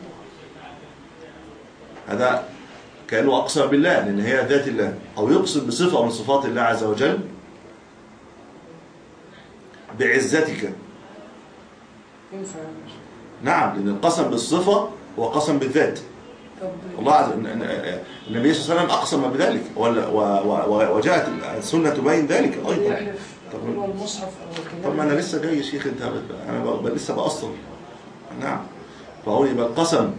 هذا كأنه أقسم بالله لأن هي ذات الله. أو يقسم بصفة من صفات الله عز وجل بعزتك.
ينفع.
نعم، لأن القسم بالصفة هو قسم بالذات. الله عز وجل النبي صلى الله عليه وسلم أقسم بذلك، وجاءت السنة تبين ذلك أيضا.
طب المصحف أو
طب ما أنا لسه جاي يا شيخ، أنت أنا لسه بأصل. نعم، فهو يبقى القسم.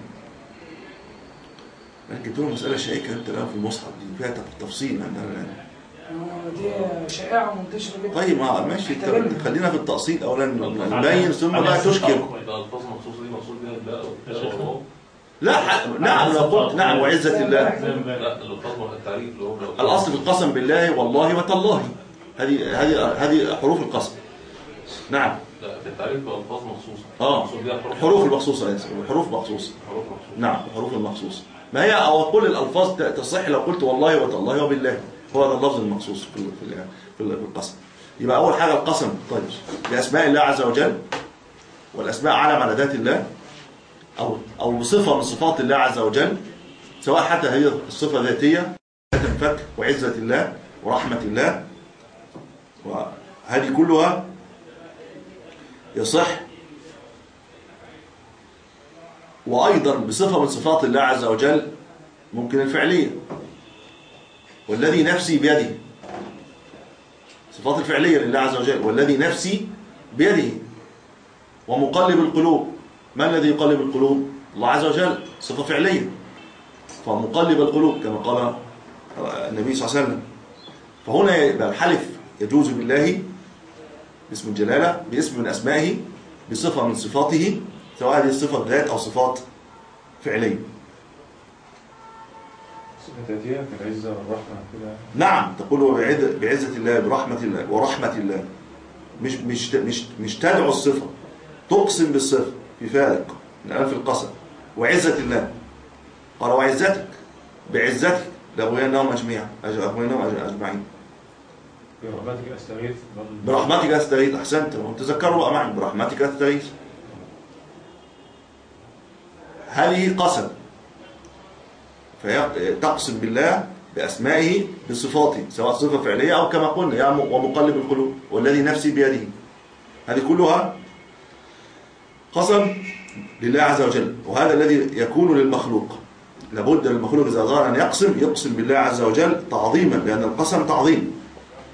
أنا جبت له مسألة شائكة أنت الآن في المصحف دي فيها تفصيل عندنا الآن.
دي شائعة منتشرة جدا.
طيب ما ماشي، خلينا في التأصيل أولا نبين ثم بقى تشكل.
يبقى الفاظ مخصوصة دي مقصود بها الباء.
لا نعم، لو قلت نعم وعزة الله.
لا الفاظ التعريف اللي هو
الأصل في القسم بالله والله وتالله، هذه هذه هذه حروف القسم. نعم.
لا في التعريف الفاظ مخصوصة.
اه حروف المخصوصة، اسف الحروف مخصوصة.
حروف مخصوصة.
نعم حروف المخصوصة. ما هي أو كل الألفاظ تصح لو قلت والله وتالله وبالله، هو هذا اللفظ المخصوص في في القسم. يبقى أول حاجة القسم طيب بأسماء الله عز وجل، والأسماء علم على ذات الله، أو أو صفة من صفات الله عز وجل، سواء حتى هي الصفة ذاتية تنفك، وعزة الله ورحمة الله، وهذه كلها يصح. وأيضا بصفة من صفات الله عز وجل ممكن الفعلية، والذي نفسي بيده، صفات الفعلية لله عز وجل، والذي نفسي بيده، ومقلب القلوب. ما الذي يقلب القلوب؟ الله عز وجل، صفة فعلية، فمقلب القلوب كما قال النبي صلى الله عليه وسلم. فهنا يبقى الحلف يجوز بالله باسم الجلالة، باسم من أسمائه، بصفة من صفاته، سواء هذه الصفة ذات أو صفات فعلية.
صفة ذاتية كالعزة والرحمة كده.
نعم، تقول بعزة الله برحمة الله ورحمة الله، مش مش مش مش تدعو الصفة، تقسم بالصفة، في فارق من ألف القسم. وعزة الله قال وعزتك، بعزتك لأغوينهم أجمعين أغوينهم أجمعين.
برحمتك أستغيث.
برحمتك أستغيث، أحسنت، تذكروا بقى معي، برحمتك أستغيث. هذه قسم، فتقسم بالله بأسمائه بصفاته، سواء صفة فعلية أو كما قلنا يا ومقلب القلوب والذي نفسي بيده. هذه كلها قسم لله عز وجل، وهذا الذي يكون للمخلوق. لابد للمخلوق إذا أراد أن يقسم يقسم بالله عز وجل تعظيما، لأن القسم تعظيم،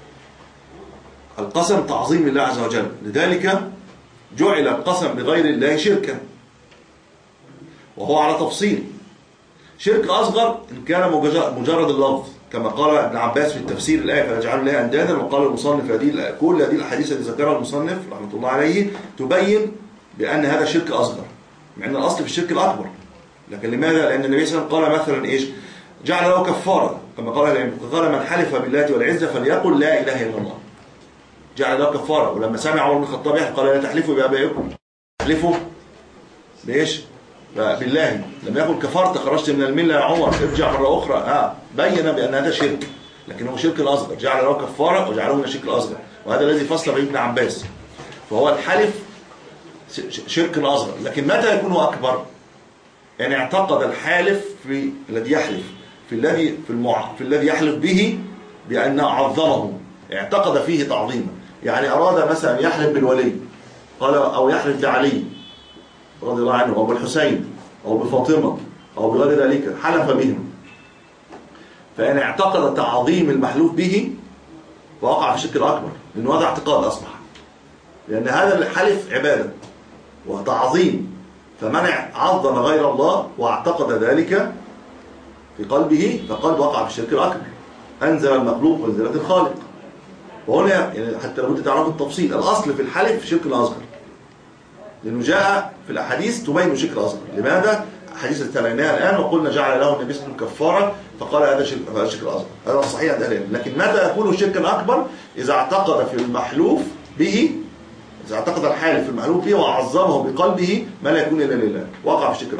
القسم تعظيم لله عز وجل. لذلك جعل القسم بغير الله شركا، وهو على تفصيل. شرك أصغر إن كان مجرد اللفظ، كما قال ابن عباس في التفسير الآية فنجعل الله أندادا، وقال المصنف هذه كل هذه الأحاديث التي ذكرها المصنف رحمة الله عليه تبين بأن هذا شرك أصغر، مع أن الأصل في الشرك الأكبر. لكن لماذا؟ لأن النبي صلى الله عليه وسلم قال مثلا إيش؟ جعل له كفارة، كما قال العلم، قال من حلف بالله والعزة فليقل لا إله إلا الله. جعل له كفارة. ولما سمع عمر بن الخطاب قال لا تحلفوا بآبائكم، تحلفوا بإيش؟ بالله. لم يقل كفرت خرجت من الملة يا عمر ارجع مرة أخرى، آه بين بأن هذا شرك، لكن هو شرك الأصغر، جعل له كفارة وجعله من الشرك الأصغر، وهذا الذي فصل به ابن عباس. فهو الحلف شرك الأصغر. لكن متى يكون أكبر؟ يعني اعتقد الحالف في الذي يحلف في الذي في, المع... في الذي يحلف به بأن عظمه، اعتقد فيه تعظيما. يعني أراد مثلا يحلف بالولي، قال أو يحلف بعلي رضي الله عنه، أو بالحسين، أو بفاطمة، أو بغير ذلك، حلف بهم. فإن اعتقد تعظيم المحلوف به ووقع في الشرك الأكبر، لأنه هذا اعتقاد أصبح، لأن هذا الحلف عبادة وتعظيم، فمن عظم غير الله واعتقد ذلك في قلبه فقد وقع في الشرك الأكبر، أنزل المخلوق منزلة الخالق. وهنا يعني حتى لو أنت تعرف التفصيل، الأصل في الحلف في شرك الأصغر، لأنه جاء في الأحاديث تبين الشرك الأصغر. لماذا؟ حديث استلعناها الآن وقلنا جعل له النبي صلى الله عليه وسلم كفارة، فقال هذا شرك الشرك الأصغر، هذا الصحيح عند أهل العلم. لكن متى يكون الشرك الأكبر؟ إذا اعتقد في المحلوف به، إذا اعتقد الحالف في المحلوف به وعظمه بقلبه ما لا يكون إلا لله، وقع في الشرك الأكبر.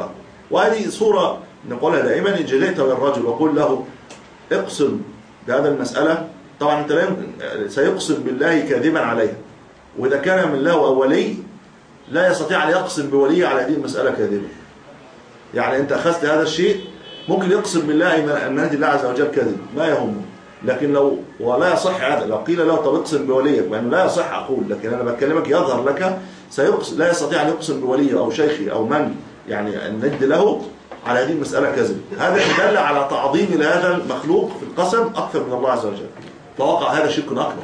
وهذه صورة نقولها دائما، إن جئت للرجل وقل له اقسم بهذا المسألة، طبعا أنت لا يمكن سيقسم بالله كاذبا عليها، وإذا كان من له أو ولي لا يستطيع أن يقسم بولي على هذه المسألة كاذبا. يعني أنت أخذت هذا الشيء ممكن يقسم بالله أن هذه الله عز وجل كذب ما يهمه، لكن لو ولا يصح هذا، لو قيل له طب اقسم بوليك وأنه لا يصح أقول، لكن أنا بكلمك يظهر لك سيقسم لا يستطيع أن يقسم بولي أو شيخي أو من يعني أن ند له على هذه المسألة كذب. هذا يدل على تعظيم لهذا المخلوق في القسم أكثر من الله عز وجل، فوقع هذا شرك أكبر.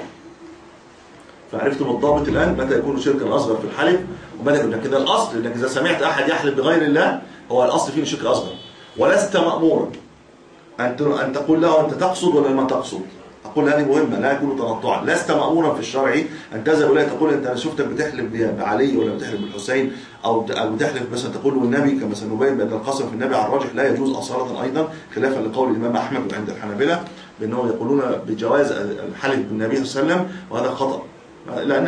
فعرفتم الضابط الآن متى يكون شركا أصغر في الحلف ومتى يكون. لكن الأصل أنك إذا سمعت أحد يحلف بغير الله هو الأصل فيه شرك أصغر، ولست مأمورا أن تقول له أنت تقصد ولا ما تقصد. أقول هذه مهمة، لا يكون تنطعا. لست مأمورا في الشرع أن تذهب إليه تقول أنت شفتك بتحلف بعلي ولا بتحلف بالحسين أو بتحلف مثلا تقول النبي، كما سنبين بأن القسم في النبي على الراجح لا يجوز أصالة أيضا، خلافا لقول الإمام أحمد وعند الحنابلة بأنهم يقولون بجواز الحلف بالنبي صلى الله عليه وسلم، وهذا خطأ. لأن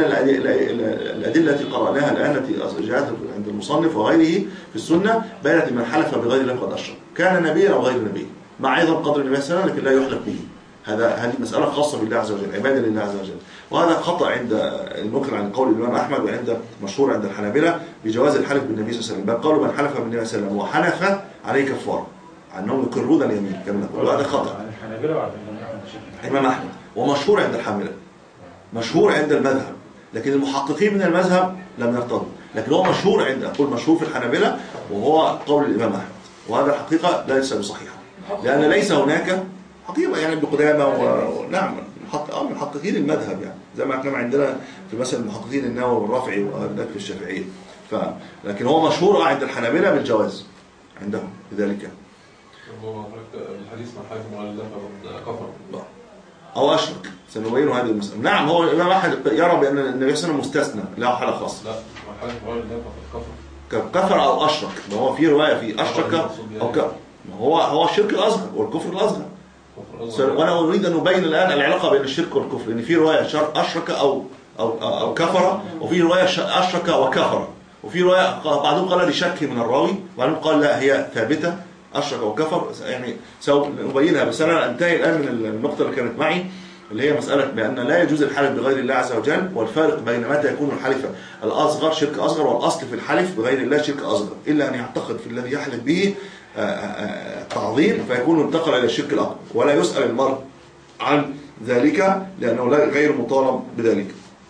الأدلة التي قرأناها الآن التي جاءت عند المصنف وغيره في السنة بينت من حلف بغير الله قد أشرك، كان نبيا أو غير نبي، مع أيضا قدر النبي صلى الله عليه وسلم، لكن لا يحلف به. هذا هذه مسألة خاصة بالله عز وجل، عبادة لله عز وجل. وهذا خطأ عند المنكر عن قول الإمام أحمد وعند مشهور عند الحنابلة بجواز الحلف بالنبي صلى الله عليه وسلم، بل قالوا من حلف بالنبي صلى الله عليه وسلم وحنف عليه كفارة، عنهم يقرون اليمين كما نقول، وهذا خطأ.
الحنابلة وعند
الإمام أحمد ومشهور عند الحنابلة، مشهور عند المذهب، لكن المحققين من المذهب لم يرتضوا، لكن هو مشهور عند أقول مشهور في الحنابلة وهو قول الإمام أحمد، وهذا الحقيقة ليس بصحيح، لأن ليس هناك حقيقة يعني ابن قدامة ونعم محققين المذهب، يعني زي ما احنا عندنا في مثلا محققين النووي والرافعي وهناك في الشافعية. ف لكن هو مشهور عند الحنابلة بالجواز عندهم بذلك.
هو الحديث مع حاكم ولا كفر
أو أشرك، سنبين هذه المسألة. نعم هو الإمام أحمد يرى بأن النبي صلى الله عليه وسلم مستثنى له حالة خاصة.
لا حاكم ولا كفر
كفر أو أشرك، ما هو في رواية في أشرك أو كفر، هو هو الشرك الأصغر والكفر الأصغر. وأنا أريد أن نبين الآن العلاقة بين الشرك والكفر، لأن في رواية أشرك أو أو أو كفر، وفي رواية أشرك وكفر، وفي رواية بعضهم قال لشك من الراوي، وبعضهم قال لا هي ثابتة أشرك وكفر. يعني سوف نبينها، بس أنا أنتهي الآن من النقطة اللي كانت معي اللي هي مسألة بأن لا يجوز الحلف بغير الله عز وجل، والفارق بين متى يكون الحلف الأصغر شرك أصغر، والأصل في الحلف بغير الله شرك أصغر، إلا أن يعتقد في الذي يحلف به تعظيم فيكون انتقل إلى الشرك الأكبر، ولا يسأل المرء عن ذلك لأنه غير مطالب بذلك.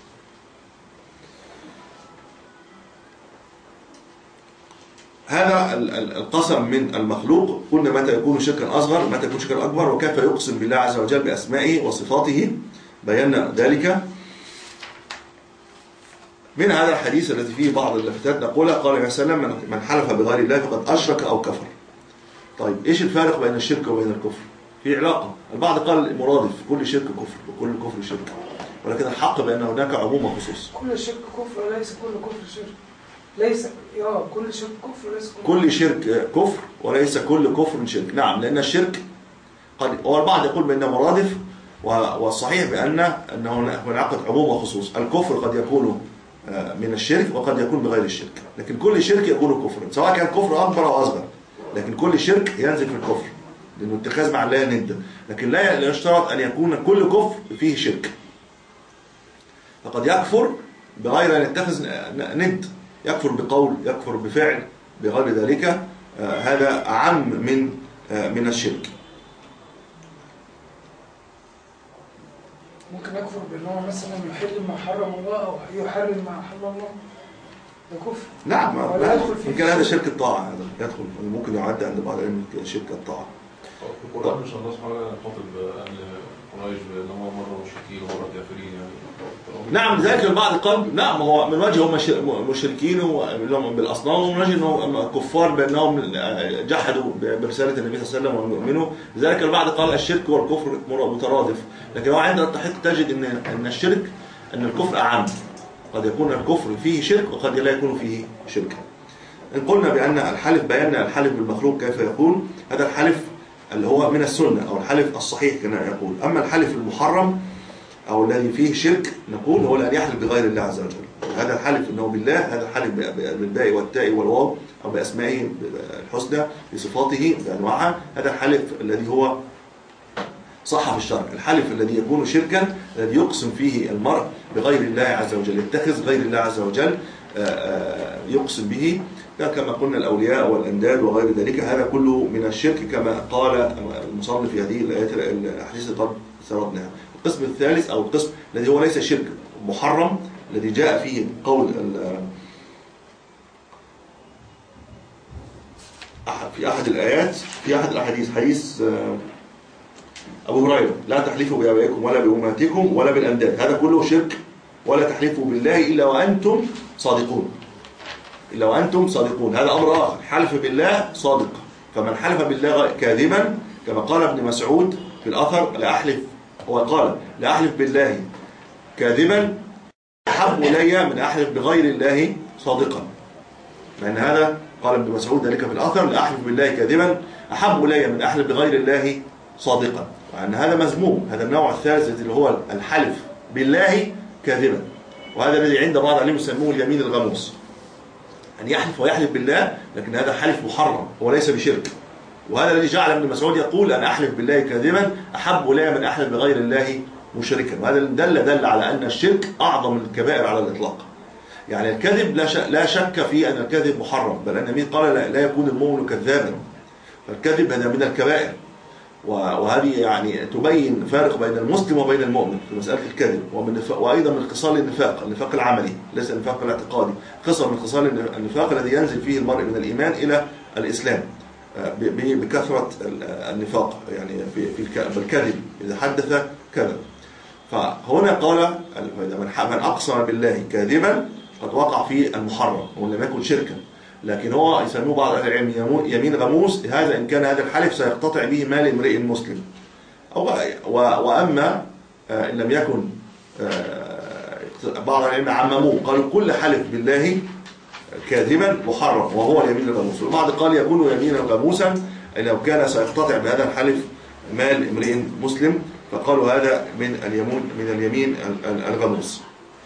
هذا القسم من المخلوق قلنا متى يكون شركا أصغر متى يكون شركا أكبر، وكيف يقسم بالله عز وجل بأسمائه وصفاته، بينا ذلك من هذا الحديث الذي فيه بعض اللافتات نقولها. قال النبي صلى الله عليه وسلم من حلف بغير الله فقد أشرك أو كفر. طيب إيش الفارق بين الشرك وبين الكفر؟ في علاقة. البعض قال مرادف، كل شرك كفر وكل كفر شرك، ولكن الحق بأن هناك عموم وخصوص.
كل شرك كفر وليس كل كفر شرك. ليس يا كل شرك كفر وليس
كل, كل شرك كفر وليس كل كفر شرك. نعم، لأن الشرك قد والبعض يقول بأنه مرادف، والصحيح بأن أنه هناك عموم وخصوص. الكفر قد يكون من الشرك وقد يكون بغير الشرك، لكن كل شرك يكون كفرا سواء كان كفر أكبر أو أصغر، لكن كل شرك ينزل في الكفر لأنه اتخاذ مع الله ند، لكن لا يشترط أن يكون كل كفر فيه شرك. فقد يكفر بغير أن يتخذ ند، يكفر بقول يكفر بفعل بغير ذلك، آه هذا أعم من آه من الشرك.
ممكن يكفر بأنه مثلا يحل ما حرم الله أو يحرم ما حرم الله، ده كفر.
نعم، ممكن هذا شرك الطاعة، هذا يدخل ممكن يعد عند بعض العلم شرك الطاعة.
في القرآن إن شاء الله سبحانه وتعالى خاطب أهل قريش بأنهم مرة مشركين ومرة كافرين يعني.
نعم، لذلك البعض قال نعم هو من وجه هم مشركين بالأصنام، ومن وجه أنهم كفار بأنهم جحدوا برسالة النبي صلى الله عليه وسلم ويؤمنوا. لذلك البعض قال الشرك والكفر مترادف، لكن هو عند التحقيق تجد أن أن الشرك أن الكفر أعم، قد يكون الكفر فيه شرك وقد لا يكون فيه شرك. إن قلنا بأن الحلف بينا الحلف بالمخلوق كيف يكون، هذا الحلف اللي هو من السنة أو الحلف الصحيح كما يقول. أما الحلف المحرم أو الذي فيه شرك نقول هو أن يحلف بغير الله عز وجل. هذا الحلف أنه بالله، هذا الحلف بالباء والتاء والواو أو بأسمائه الحسنى بصفاته بأنواعها، هذا الحلف الذي هو صح في الشرع. الحلف الذي يكون شركا الذي يقسم فيه المرء بغير الله عز وجل، يتخذ غير الله عز وجل يقسم به، كما قلنا الأولياء والأنداد وغير ذلك، هذا كله من الشرك كما قال المصنف في هذه الآيات الأحاديث قد سردناها. القسم الثالث أو القسم الذي هو ليس شرك محرم، الذي جاء فيه قول في أحد الآيات في أحد الأحاديث، حديث أبو هريرة: لا تحلفوا بآبائكم ولا بأمهاتكم ولا بالأنداد، هذا كله شرك. ولا تحلفوا بالله إلا وأنتم صادقون، إلا وأنتم صادقون، هذا أمر آخر. حلف بالله صادق، فمن حلف بالله كاذبا كما قال ابن مسعود في الأثر: لا أحلف، هو قال: لا أحلف بالله كاذبا أحب إلي من أحلف بغير الله صادقا. لأن هذا قال ابن مسعود ذلك في الأثر: لا أحلف بالله كاذبا أحب إلي من أحلف بغير الله صادقا. وأن هذا مذموم، هذا النوع الثالث اللي هو الحلف بالله كاذبا، وهذا الذي عند بعض العلماء يسموه اليمين الغموس، أن يحلف ويحلف بالله لكن هذا حلف محرم، هو ليس بشرك. وهذا الذي جعل ابن مسعود يقول: أن أحلف بالله كاذبا أحب إلي من أحلف بغير الله مشركا. وهذا دل دل على أن الشرك أعظم الكبائر على الإطلاق. يعني الكذب لا شك, لا شك في أن الكذب محرم، بل النبي قال: لا, لا يكون المؤمن كذابا. فالكذب هذا من الكبائر، وهذه يعني تبين فارق بين المسلم وبين المؤمن في مسألة الكذب. ومن وأيضا من خصال النفاق، النفاق العملي ليس النفاق الاعتقادي، خصال من خصال النفاق الذي ينزل فيه المرء من الإيمان إلى الإسلام بكثرة النفاق، يعني في الكذب، إذا حدث كذب. فهنا قال: من أقسم بالله كاذبا قد وقع في المحرم، وإن لم يكن شركا، لكن هو يسموه بعض أهل العلم يمين غموس، هذا إن كان هذا الحلف سيقتطع به مال امرئ مسلم. أو وأما إن لم يكن، بعض العلم عمموه قالوا كل حلف بالله كاذبا محرم وهو اليمين الغموس، والبعض قال يكون يمينا غموسا لو كان سيقتطع بهذا الحلف مال امرئ مسلم، فقالوا هذا من اليمين من اليمين الغموس.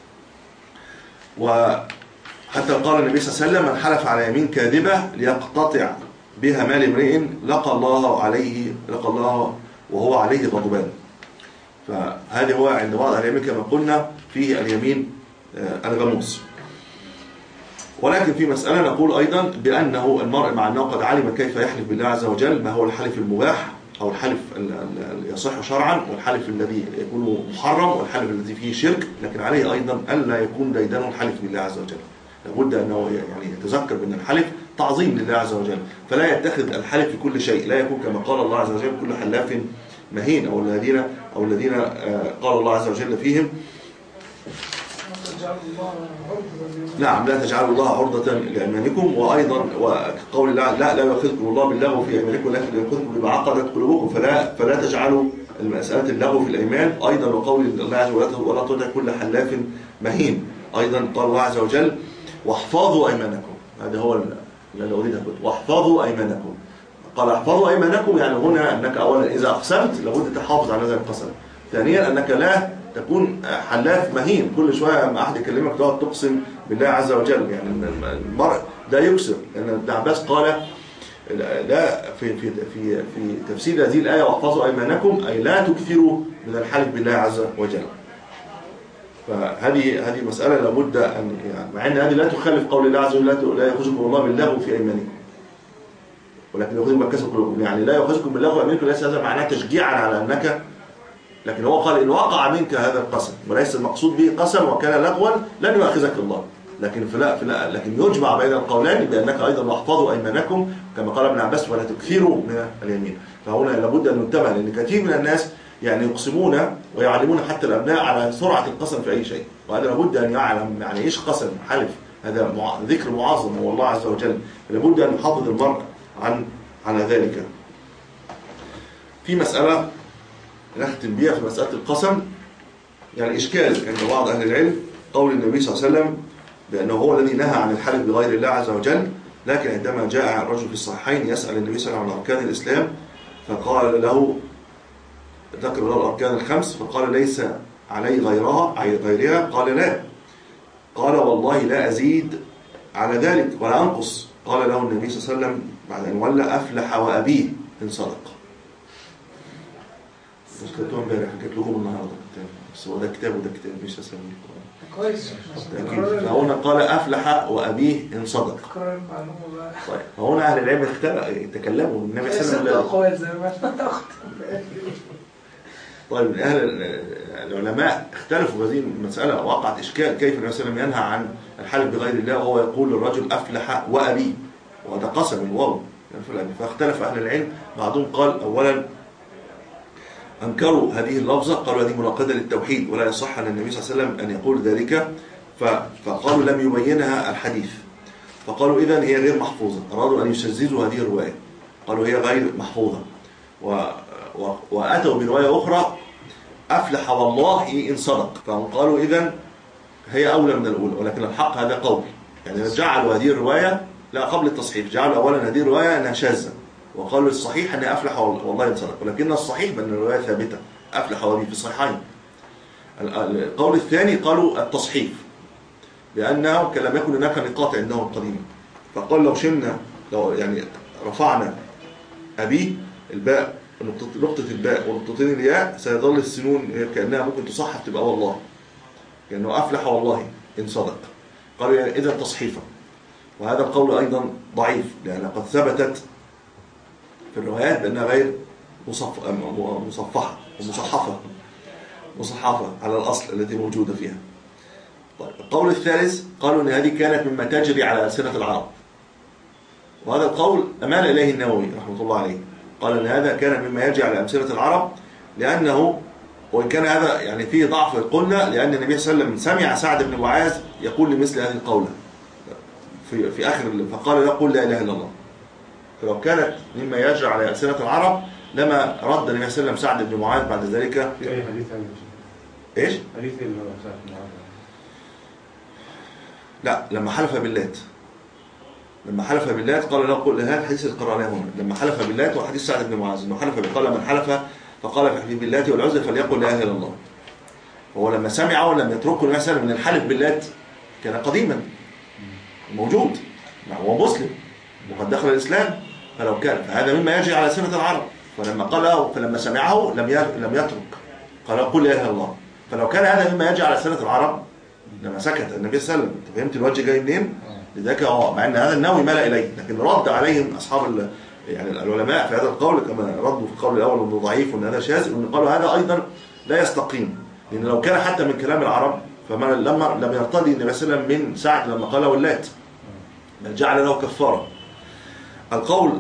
وحتى قال النبي صلى الله عليه وسلم: من حلف على يمين كاذبة ليقتطع بها مال امرئ لقى الله عليه لقى الله وهو عليه غضبان. فهذا هو عند بعض العلماء كما قلنا فيه اليمين الغموس. ولكن في مسألة نقول أيضا بأنه المرء مع أنه قد علم كيف يحلف بالله عز وجل، ما هو الحلف المباح أو الحلف يصح شرعا، والحلف الذي يكون محرم، والحلف الذي فيه شرك، لكن عليه أيضا ألا يكون ديدن الحلف بالله عز وجل. لابد أنه يعني يتذكر بأن الحلف تعظيم لله عز وجل، فلا يتخذ الحلف في كل شيء، لا يكون كما قال الله عز وجل: كل حلاف مهين، أو الذين أو الذين قال الله عز وجل فيهم: نعم لا تجعلوا الله عرضة لأيمانكم. وأيضا وقول الله: لا لا يؤاخذكم الله باللغو في أيمانكم لكن يؤاخذكم بما عقدت قلوبكم، فلا فلا تجعلوا المسألة اللغو في الأيمان. أيضا وقول الله عز وجل: ولا تطع كل حلاف مهين. أيضا قال الله عز وجل: واحفظوا أيمانكم. هذا هو الذي أريد أقول: واحفظوا أيمانكم. قال: احفظوا أيمانكم، يعني هنا أنك أولا إذا أقسمت لابد تحافظ على هذا القسم. ثانيا أنك لا تكون حلاف مهين، كل شوية ما أحد يكلمك تقعد تقسم بالله عز وجل. يعني المرء لا يكسر، لأن ابن عباس قال لا في في في في تفسير هذه الآية: واحفظوا أيمانكم، أي لا تكثروا من الحلف بالله عز وجل. فهذه هذه مسألة لابد أن يعني، مع أن هذه لا تخالف قول الله عز وجل: لا يأخذكم الله باللغو في أيمانكم ولكن يأخذكم بكسب قلوبكم. يعني لا يأخذكم باللغو في أيمانكم ليس هذا معناه تشجيعا على أنك، لكن هو قال: إن وقع منك هذا القسم، وليس المقصود به قسم وكان لغوا لن يؤاخذك الله، لكن فلا فلا لكن يجمع بين القولين بأنك أيضا واحفظوا أيمانكم كما قال ابن عباس: ولا تكثروا من اليمين. فهنا لابد أن ننتبه، لأن كثير من الناس يعني يقسمون ويعلمون حتى الأبناء على سرعة القسم في أي شيء، وهذا لابد أن يعلم يعني إيش قسم، حلف، هذا مع... ذكر معظم هو الله عز وجل، لابد أن يحافظ المرء عن على ذلك. في مسألة نختم بها في مسألة القسم، يعني إشكال عند بعض أهل العلم قول النبي صلى الله عليه وسلم بأنه هو الذي نهى عن الحلف بغير الله عز وجل، لكن عندما جاء الرجل في الصحيحين يسأل النبي صلى الله عليه وسلم عن أركان الإسلام فقال له ذكر له الأركان الخمس، فقال: ليس علي غيرها غيرها؟ قال لا. قال والله لا أزيد على ذلك ولا أنقص. قال له النبي صلى الله عليه وسلم بعد أن ولى أفلح وأبيه إن صدق. مش كتبتهم امبارح، حكيت لكم النهارده بس هو ده كتاب وده كتاب مش أسامي.
كويس.
فهنا قال أفلح وأبيه إن صدق.
تكرر المعلومة بقى.
طيب فهنا أهل العلم تكلموا النبي صلى الله عليه وسلم.
أقوال زي ما أنت أخت.
طيب أهل العلماء اختلفوا في هذه المسألة، وقعت إشكال كيف النبي صلى الله عليه وسلم ينهى عن الحلف بغير الله وهو يقول للرجل أفلح وأبيه، وهذا قسم الواو يعني. فاختلف أهل العلم، بعضهم قال أولا أنكروا هذه اللفظة، قالوا هذه مناقضة للتوحيد ولا يصح عن النبي صلى الله عليه وسلم أن يقول ذلك، فقالوا لم يبينها الحديث، فقالوا إذن هي غير محفوظة، أرادوا أن يشززوا هذه الرواية، قالوا هي غير محفوظة، و... و... وأتوا برواية أخرى أفلح والله إن صدق، فهم قالوا إذن هي أولى من الأولى، ولكن الحق هذا قول، يعني جعلوا هذه الرواية لا قبل التصحيح، جعلوا أولا هذه الرواية أنها شاذة، وقالوا الصحيح أنها أفلح والله إن صدق، ولكن الصحيح بأن الرواية ثابتة أفلح وأبيه في الصحيحين. القول الثاني قالوا التصحيف، لأنه لم يكن هناك نقاط عندهم قديما، فقال لو شلنا لو يعني رفعنا أبيه الباء نقطة الباء ونقطتين الياء سيظل السنون كأنها ممكن تصحف تبقى والله، لأنه أفلح والله إن صدق، قالوا إذا تصحيفا، وهذا القول أيضا ضعيف لأن قد ثبتت في الروايات بأنها غير مصفحة ومصحفة مصحفة على الأصل التي موجودة فيها. طيب القول الثالث قالوا أن هذه كانت مما تجري على ألسنة العرب، وهذا القول أمال إليه النووي رحمه الله عليه، قال أن هذا كان مما يجري على ألسنة العرب، لأنه وإن كان هذا يعني فيه ضعف قلنا، لأن النبي صلى الله عليه وسلم سمع سعد بن معاذ يقول لمثل هذه القولة في في آخر، فقال لا قل لا إله إلا الله، فلو كانت مما يجري على ألسنة العرب لما رد النبي صلى الله عليه وسلم سعد بن معاذ بعد ذلك.
في أي حديث هذا؟
إيش؟
حديث اللي هو سعد بن معاذ.
لا لما حلف باللات، لما حلف باللات قال لا قل هذا الحديث اللي قرأناه هنا، لما حلف باللات وحديث سعد بن معاذ انه حلف قال من حلف فقال في حلف باللات والعزى فليقل لا اله الا الله، وهو لما سمعه لم يتركه مثلا من الحلف باللات، كان قديما موجود هو مسلم وقد دخل الاسلام، فلو كان فهذا مما يجري على سنة العرب، فلما قاله فلما سمعه لم لم يترك، قال قل لا اله الا الله، فلو كان هذا مما يجري على سنة العرب لما سكت النبي صلى الله عليه وسلم. انت فهمت الوجه جاي منين؟ لذلك اه مع ان هذا النووي مال اليه، لكن رد عليهم اصحاب يعني العلماء في هذا القول كما ردوا في القول الاول انه ضعيف وان هذا شاذ، وان قالوا هذا ايضا لا يستقيم، لان لو كان حتى من كلام العرب فما لما لم يرتضي النبي صلى الله عليه وسلم من سعد لما قال ولات، بل جعل له كفاره. القول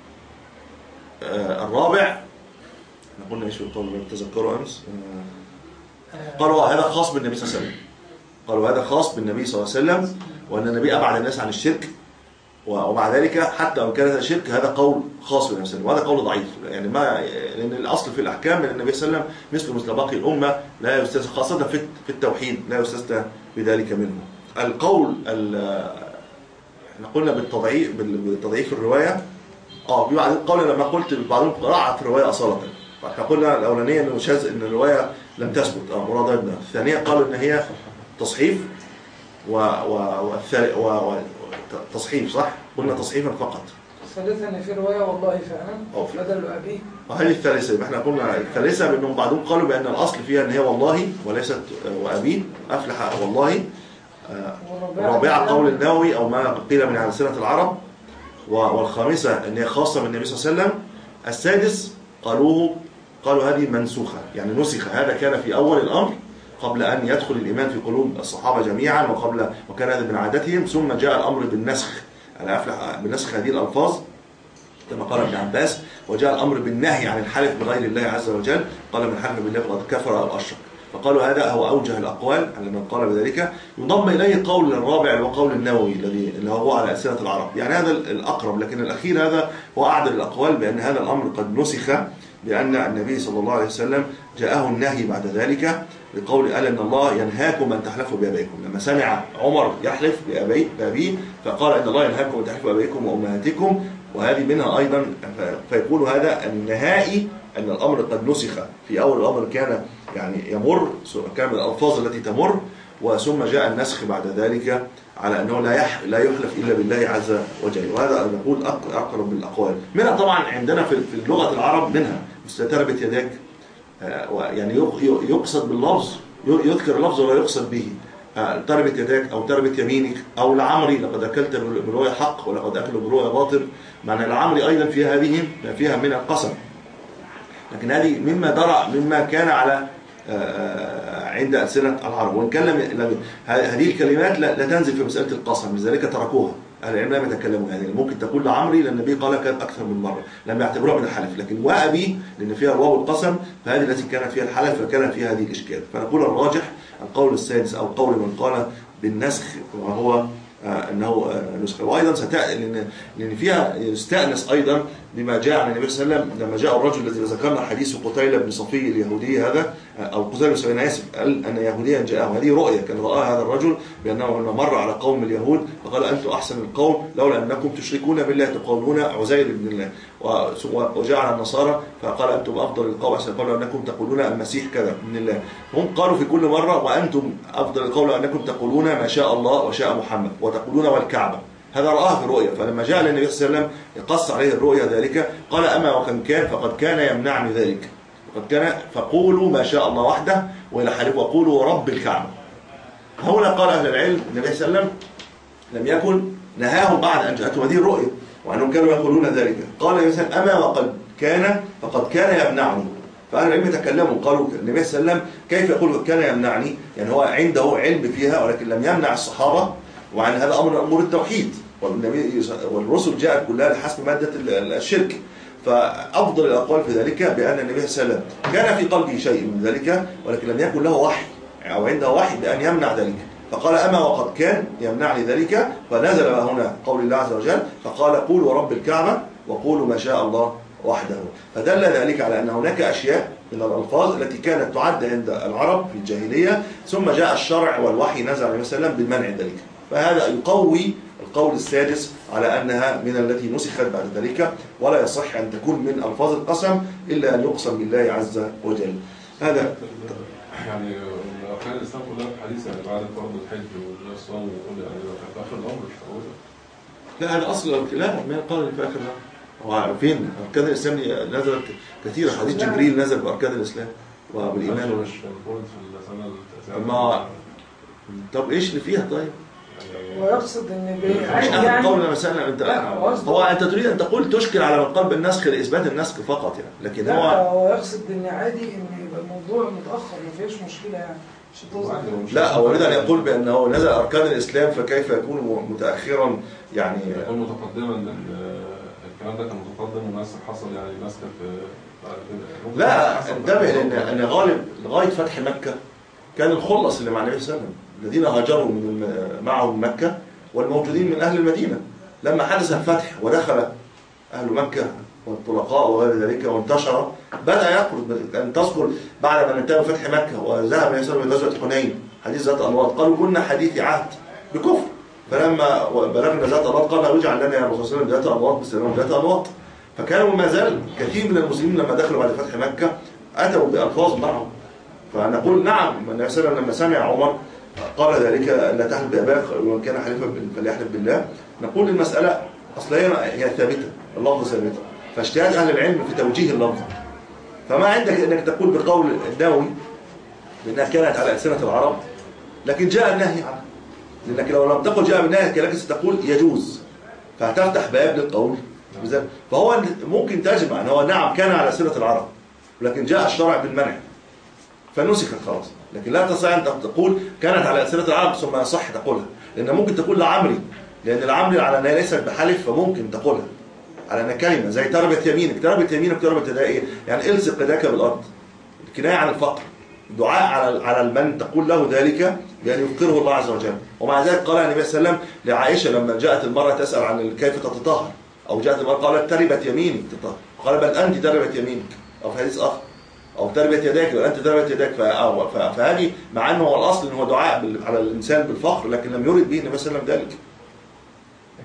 آه الرابع احنا قلنا ايش القول اللي تذكره امس؟ آه قالوا هذا خاص بالنبي صلى الله عليه وسلم، قالوا هذا خاص بالنبي صلى الله عليه وسلم، وأن النبي أبعد الناس عن الشرك، ومع ذلك حتى وإن كان هذا شرك هذا قول خاص بالنبي صلى الله عليه وسلم، وهذا قول ضعيف، يعني ما لأن الأصل في الأحكام من النبي صلى الله عليه وسلم مثل مثل باقي الأمة لا يستثنى، خاصة في في التوحيد لا يستثنى بذلك منه. القول احنا قلنا بالتضعيف بالتضعيف الرواية، اه في بعض القول لما قلت بعضهم قراءة في الرواية أصالة، فاحنا قلنا الأولانية إنه شاذ إن الرواية لم تثبت، اه مرادنا، الثانية قالوا إن هي تصحيف و و وتصحيف صح؟ قلنا تصحيفا فقط.
الثالثة ان في رواية والله فعلا بدل أبيه.
وهذه الثالثة احنا قلنا الثالثة بأنهم بعضهم قالوا بأن الأصل فيها أن هي والله وليست وأبيه، أفلح والله. الرابعة قول النووي أو ما قيل من ألسنة العرب، والخامسة أن هي خاصة بالنبي صلى الله عليه وسلم. السادس قالوه قالوا هذه منسوخة، يعني نسخ، هذا كان في أول الأمر قبل أن يدخل الإيمان في قلوب الصحابة جميعا، وقبل وكان هذا من عادتهم، ثم جاء الأمر بالنسخ، أنا أفلح بالنسخ هذه الألفاظ كما قال ابن عباس، وجاء الأمر بالنهي عن الحلف بغير الله عز وجل، قال من حلف بالله فقد كفر أو أشرك، فقالوا هذا هو أوجه الأقوال على من قال بذلك. يضم إليه قول الرابع وقول النووي الذي اللي هو على ألسنة العرب، يعني هذا الأقرب، لكن الأخير هذا هو أعدل الأقوال بأن هذا الأمر قد نسخ، بأن النبي صلى الله عليه وسلم جاءه النهي بعد ذلك بقول قال إن الله ينهاكم أن تحلفوا بآبائكم، لما سمع عمر يحلف بأبيه فقال إن الله ينهاكم أن تحلفوا بآبائكم وأمهاتكم، وهذه منها أيضا. فيقول هذا النهائي أن الأمر قد نسخ. في أول الأمر كان يعني يمر، كان من الألفاظ التي تمر، وثم جاء النسخ بعد ذلك على أنه لا يح لا يحلف إلا بالله عز وجل. وهذا نقول أقرب من الأقوال. منها طبعا عندنا في لغة العرب منها مثل تربت يداك، يعني يقصد باللفظ، يذكر اللفظ ولا يقصد به. تربت يداك أو تربت يمينك، أو العمري لقد أكلت برؤيا حق ولقد أكل برؤيا باطل. معنى العمري أيضا فيها هذه فيها من القسم، لكن هذه مما درع مما كان على عند ألسنة العرب. وإن كان هذه الكلمات لا تنزل في مسألة القسم، لذلك تركوها أهل العلم لم يتكلموا. يعني ممكن تقول لعمري لأن النبي قال كان أكثر من مرة، لم يعتبروها من الحلف. لكن وأبي لأن فيها الواو القسم، فهذه التي كانت فيها الحلف فكان فيها هذه الإشكال. فنقول الراجح القول السادس أو قول من قال بالنسخ، وهو آه أنه آه نسخ. وأيضا ستأتي لأن, لأن فيها يستأنس أيضا بما جاء عن النبي صلى الله عليه وسلم لما جاء الرجل الذي ذكرنا حديث قتيلة بن صفي اليهودي هذا، أو قتيلة بن صفي أنا آسف، قال أن يهوديا جاءه. هذه رؤية كان رآها هذا الرجل بأنه مر على قوم اليهود فقال أنتم أحسن القوم لولا أنكم تشركون بالله تقولون عزير بن الله. وجاء على النصارى فقال أنتم أفضل القوم أحسن القوم لأنكم تقولون المسيح كذا من الله. هم قالوا في كل مرة وأنتم أفضل القوم لأنكم تقولون ما شاء الله وشاء محمد وتقولون والكعبة. هذا رآها في الرؤيا. فلما جاء للنبي صلى الله عليه وسلم يقص عليه الرؤيا ذلك قال أما وكان كان فقد كان يمنعني ذلك، فقد كان فقولوا ما شاء الله وحده وإلى حلف وقولوا رب الكعبة. هنا قال أهل العلم النبي صلى الله عليه وسلم لم يكن نهاهم بعد أن جاءتهم هذه الرؤيا وأنهم كانوا يقولون ذلك. قال النبي صلى الله عليه وسلم أما وقد كان فقد كان يمنعني. فأهل العلم تكلموا قالوا النبي صلى الله عليه وسلم كيف يقول كان يمنعني؟ يعني هو عنده علم فيها ولكن لم يمنع الصحابة، وعن هذا أمر أمور التوحيد، والنبي والرسل جاءت كلها لحسب مادة الشرك. فأفضل الأقوال في ذلك بأن النبي صلى الله عليه وسلم كان في قلبه شيء من ذلك ولكن لم يكن له وحي أو عنده وحي بأن يمنع ذلك. فقال أما وقد كان يمنعني ذلك، فنزل هنا قول الله عز وجل فقال قولوا رب الكعبة وقولوا ما شاء الله وحده. فدل ذلك على أن هناك أشياء من الألفاظ التي كانت تعد عند العرب في الجاهلية ثم جاء الشرع والوحي نزل عليه وسلم بالمنع ذلك. فهذا يقوي القول السادس على أنها من التي نسخت بعد ذلك، ولا يصح أن تكون من ألفاظ القسم إلا أن يقسم بالله عز وجل. هذا
يعني أركان الإسلام كلها في حديث يعني بعد فرض الحج والصوم وكل يعني في آخر الأمر مش هقولها.
لا هذا أصل لا ما قال في آخر الأمر. وفين أركان الإسلام نزلت كثيرا، حديث جبريل نزل بأركان الإسلام وبالإيمان.
مش المفروض في السنة التاسعة.
ما طب إيش اللي فيها طيب؟
ويقصد ان
مش يعني قول مثلا انت هو انت تريد ان تقول تشكل على من قال بالنسخ لاثبات النسخ فقط يعني، لكن هو
هو يقصد ان عادي ان يبقى الموضوع متاخر ما فيش مشكله يعني مش هتوصل.
لا هو يريد ان يقول بانه نزل اركان الاسلام فكيف يكون متاخرا يعني
يكون متقدما الكلام ده كان متقدم والنسخ حصل يعني نسخ في
لا انتبه لان ان غالب لغايه فتح مكه كان الخلص اللي مع النبي صلى الله عليه وسلم الذين هاجروا من معه من مكة والموجودين من أهل المدينة. لما حدث الفتح ودخل أهل مكة والطلقاء وغير ذلك وانتشر بدأ يخرج. أن تذكر بعد ما انتهى فتح مكة وذهب النبي صلى الله عليه وسلم غزوة حنين حديث ذات الأنواط قالوا كنا حديث عهد بكفر، فلما بلغنا ذات الأنواط قال اجعل لنا يا رسول الله صلى الله عليه وسلم ذات الأنواط بسلام ذات الأنواط. فكانوا ما زال كثير من المسلمين لما دخلوا بعد فتح مكة أتوا بألفاظ معهم. فنقول نعم النبي صلى الله عليه وسلم لما سمع عمر قال ذلك لا تحلف بأباك ومن كان حليفا فليحلف بالله. نقول المسألة أصليا هي ثابتة، اللفظ ثابتة، فاجتهاد أهل العلم في توجيه اللفظ. فما عندك أنك تقول بقول النووي بأنها كانت على ألسنة العرب لكن جاء النهي عنها، لأنك لو لم تقل جاء بالنهي لكن ستقول يجوز فهتفتح باب للقول. فهو ممكن تجمع أن هو نعم كان على ألسنة العرب لكن جاء الشرع بالمنع فنسخت خلاص، لكن لا تستطيع أن تقول كانت على ألسنة العرب ثم يصح تقولها، لأن ممكن تقول لعمري لأن العمري على أنها ليست بحلف فممكن تقولها على أنها كلمة زي تربت يمينك. تربت يمينك تربت يدها إيه؟ يعني الصق يداك بالأرض، كناية عن الفقر، دعاء على على المن تقول له ذلك بأن يفقره الله عز وجل. ومع ذلك قال النبي صلى الله عليه وسلم لعائشة لما جاءت المرأة تسأل عن كيف تتطهر أو جاءت المرأة قالت تربت يمينك تطهر، قال بل أنت تربت يمينك، أو في حديث آخر أو تربية يداك وأنت تربية يداك. فهذه مع أنه هو الأصل أنه دعاء على الإنسان بالفقر لكن لم يرد به النبي صلى الله عليه وسلم ذلك.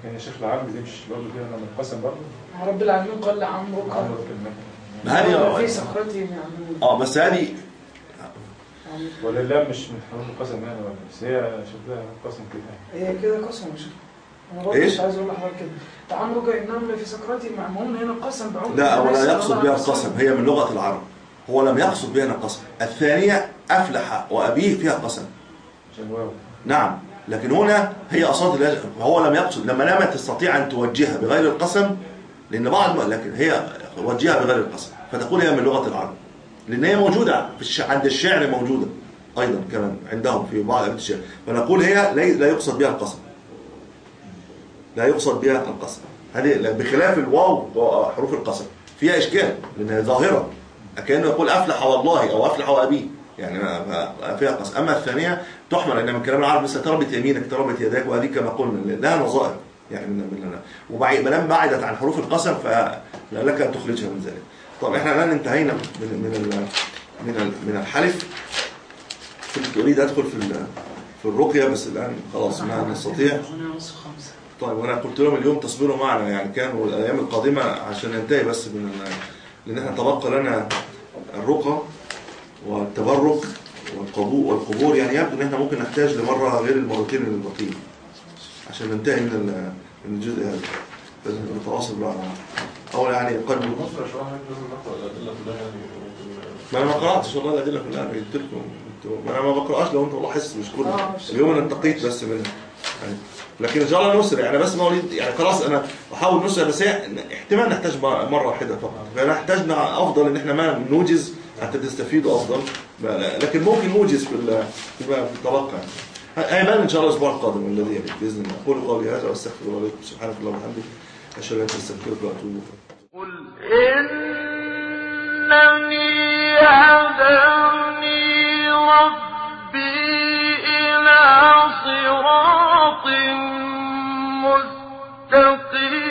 لكن يا شيخ العبد دي مش برضه فيها من القسم برضه؟
رب العالمين قال لعمرك
عمرك المكان
ما هذه
في سكرتهم يعملون.
اه بس هذه
ولا لا مش من حروف القسم يعني، ولا بس هي شكلها قسم كده.
هي كده قسم يا شيخ. انا برضه
إيش؟
مش عايز اقول لحضرتك كده. تعمرك انهم لفي سكرتهم يعملون، هنا قسم بعمر.
لا، ولا يقصد بها القسم، هي من لغة العرب، هو لم يقصد بها القسم. الثانية أفلح وأبيه فيها قسم.
عشان واو.
نعم، لكن هنا هي أصلا هو لم يقصد، لما لم تستطيع أن توجهها بغير القسم، لأن بعض لكن هي وجهها بغير القسم فتقول هي من لغة العرب، لأن هي موجودة في الش... عند الشعر موجودة أيضا كمان عندهم في بعض أبيات الشعر، فنقول هي لا يقصد بها القسم، لا يقصد بها القسم. هذه بخلاف الواو وحروف القسم فيها إشكال لأنها ظاهرة، كأنه يقول أفلح والله أو أفلح وأبيه، يعني فيها قسم. أما الثانية تحمل أن من كلام العرب مثل تربت يمينك تربت يداك، وهذه كما قلنا لها نظائر يعني من من وبعدين بعدت عن حروف القسم فلك أن تخرجها من ذلك. طب احنا الآن انتهينا من من من من الحلف. كنت أريد أدخل في في الرقية بس الآن خلاص ما نستطيع. طيب وأنا قلت لهم اليوم تصبروا معنا، يعني كانوا الأيام القادمة عشان ننتهي بس من لأن احنا تبقى لنا الرقى والتبرك والقبور والقبور، يعني يبدو ان احنا ممكن نحتاج لمرة غير المرتين الباقيين عشان ننتهي من الجزء هذا. لازم نتواصل بقى اول يعني قد ما انا ما قراتش والله الادله كلها، قلت لكم انا ما بقراش لو انتم لاحظتوا مش كل اليوم انا انتقيت بس منها يعني. لكن ان شاء الله نسرع يعني، بس مواليد يعني خلاص انا بحاول نسرع، بس احتمال نحتاج مره واحده فقط، فنحتاجنا افضل ان احنا ما نوجز حتى تستفيدوا افضل، لكن ممكن نوجز في في التوقع. هيبان ان شاء الله الاسبوع القادم الذي يلي باذن الله. اقول قولي هذا واستغفر الله لكم، سبحانك اللهم وبحمدك اشهد ان لا اله الا انت استغفرك واتوب اليك.
قل إنني هداني ربي إلى صراط مستقيم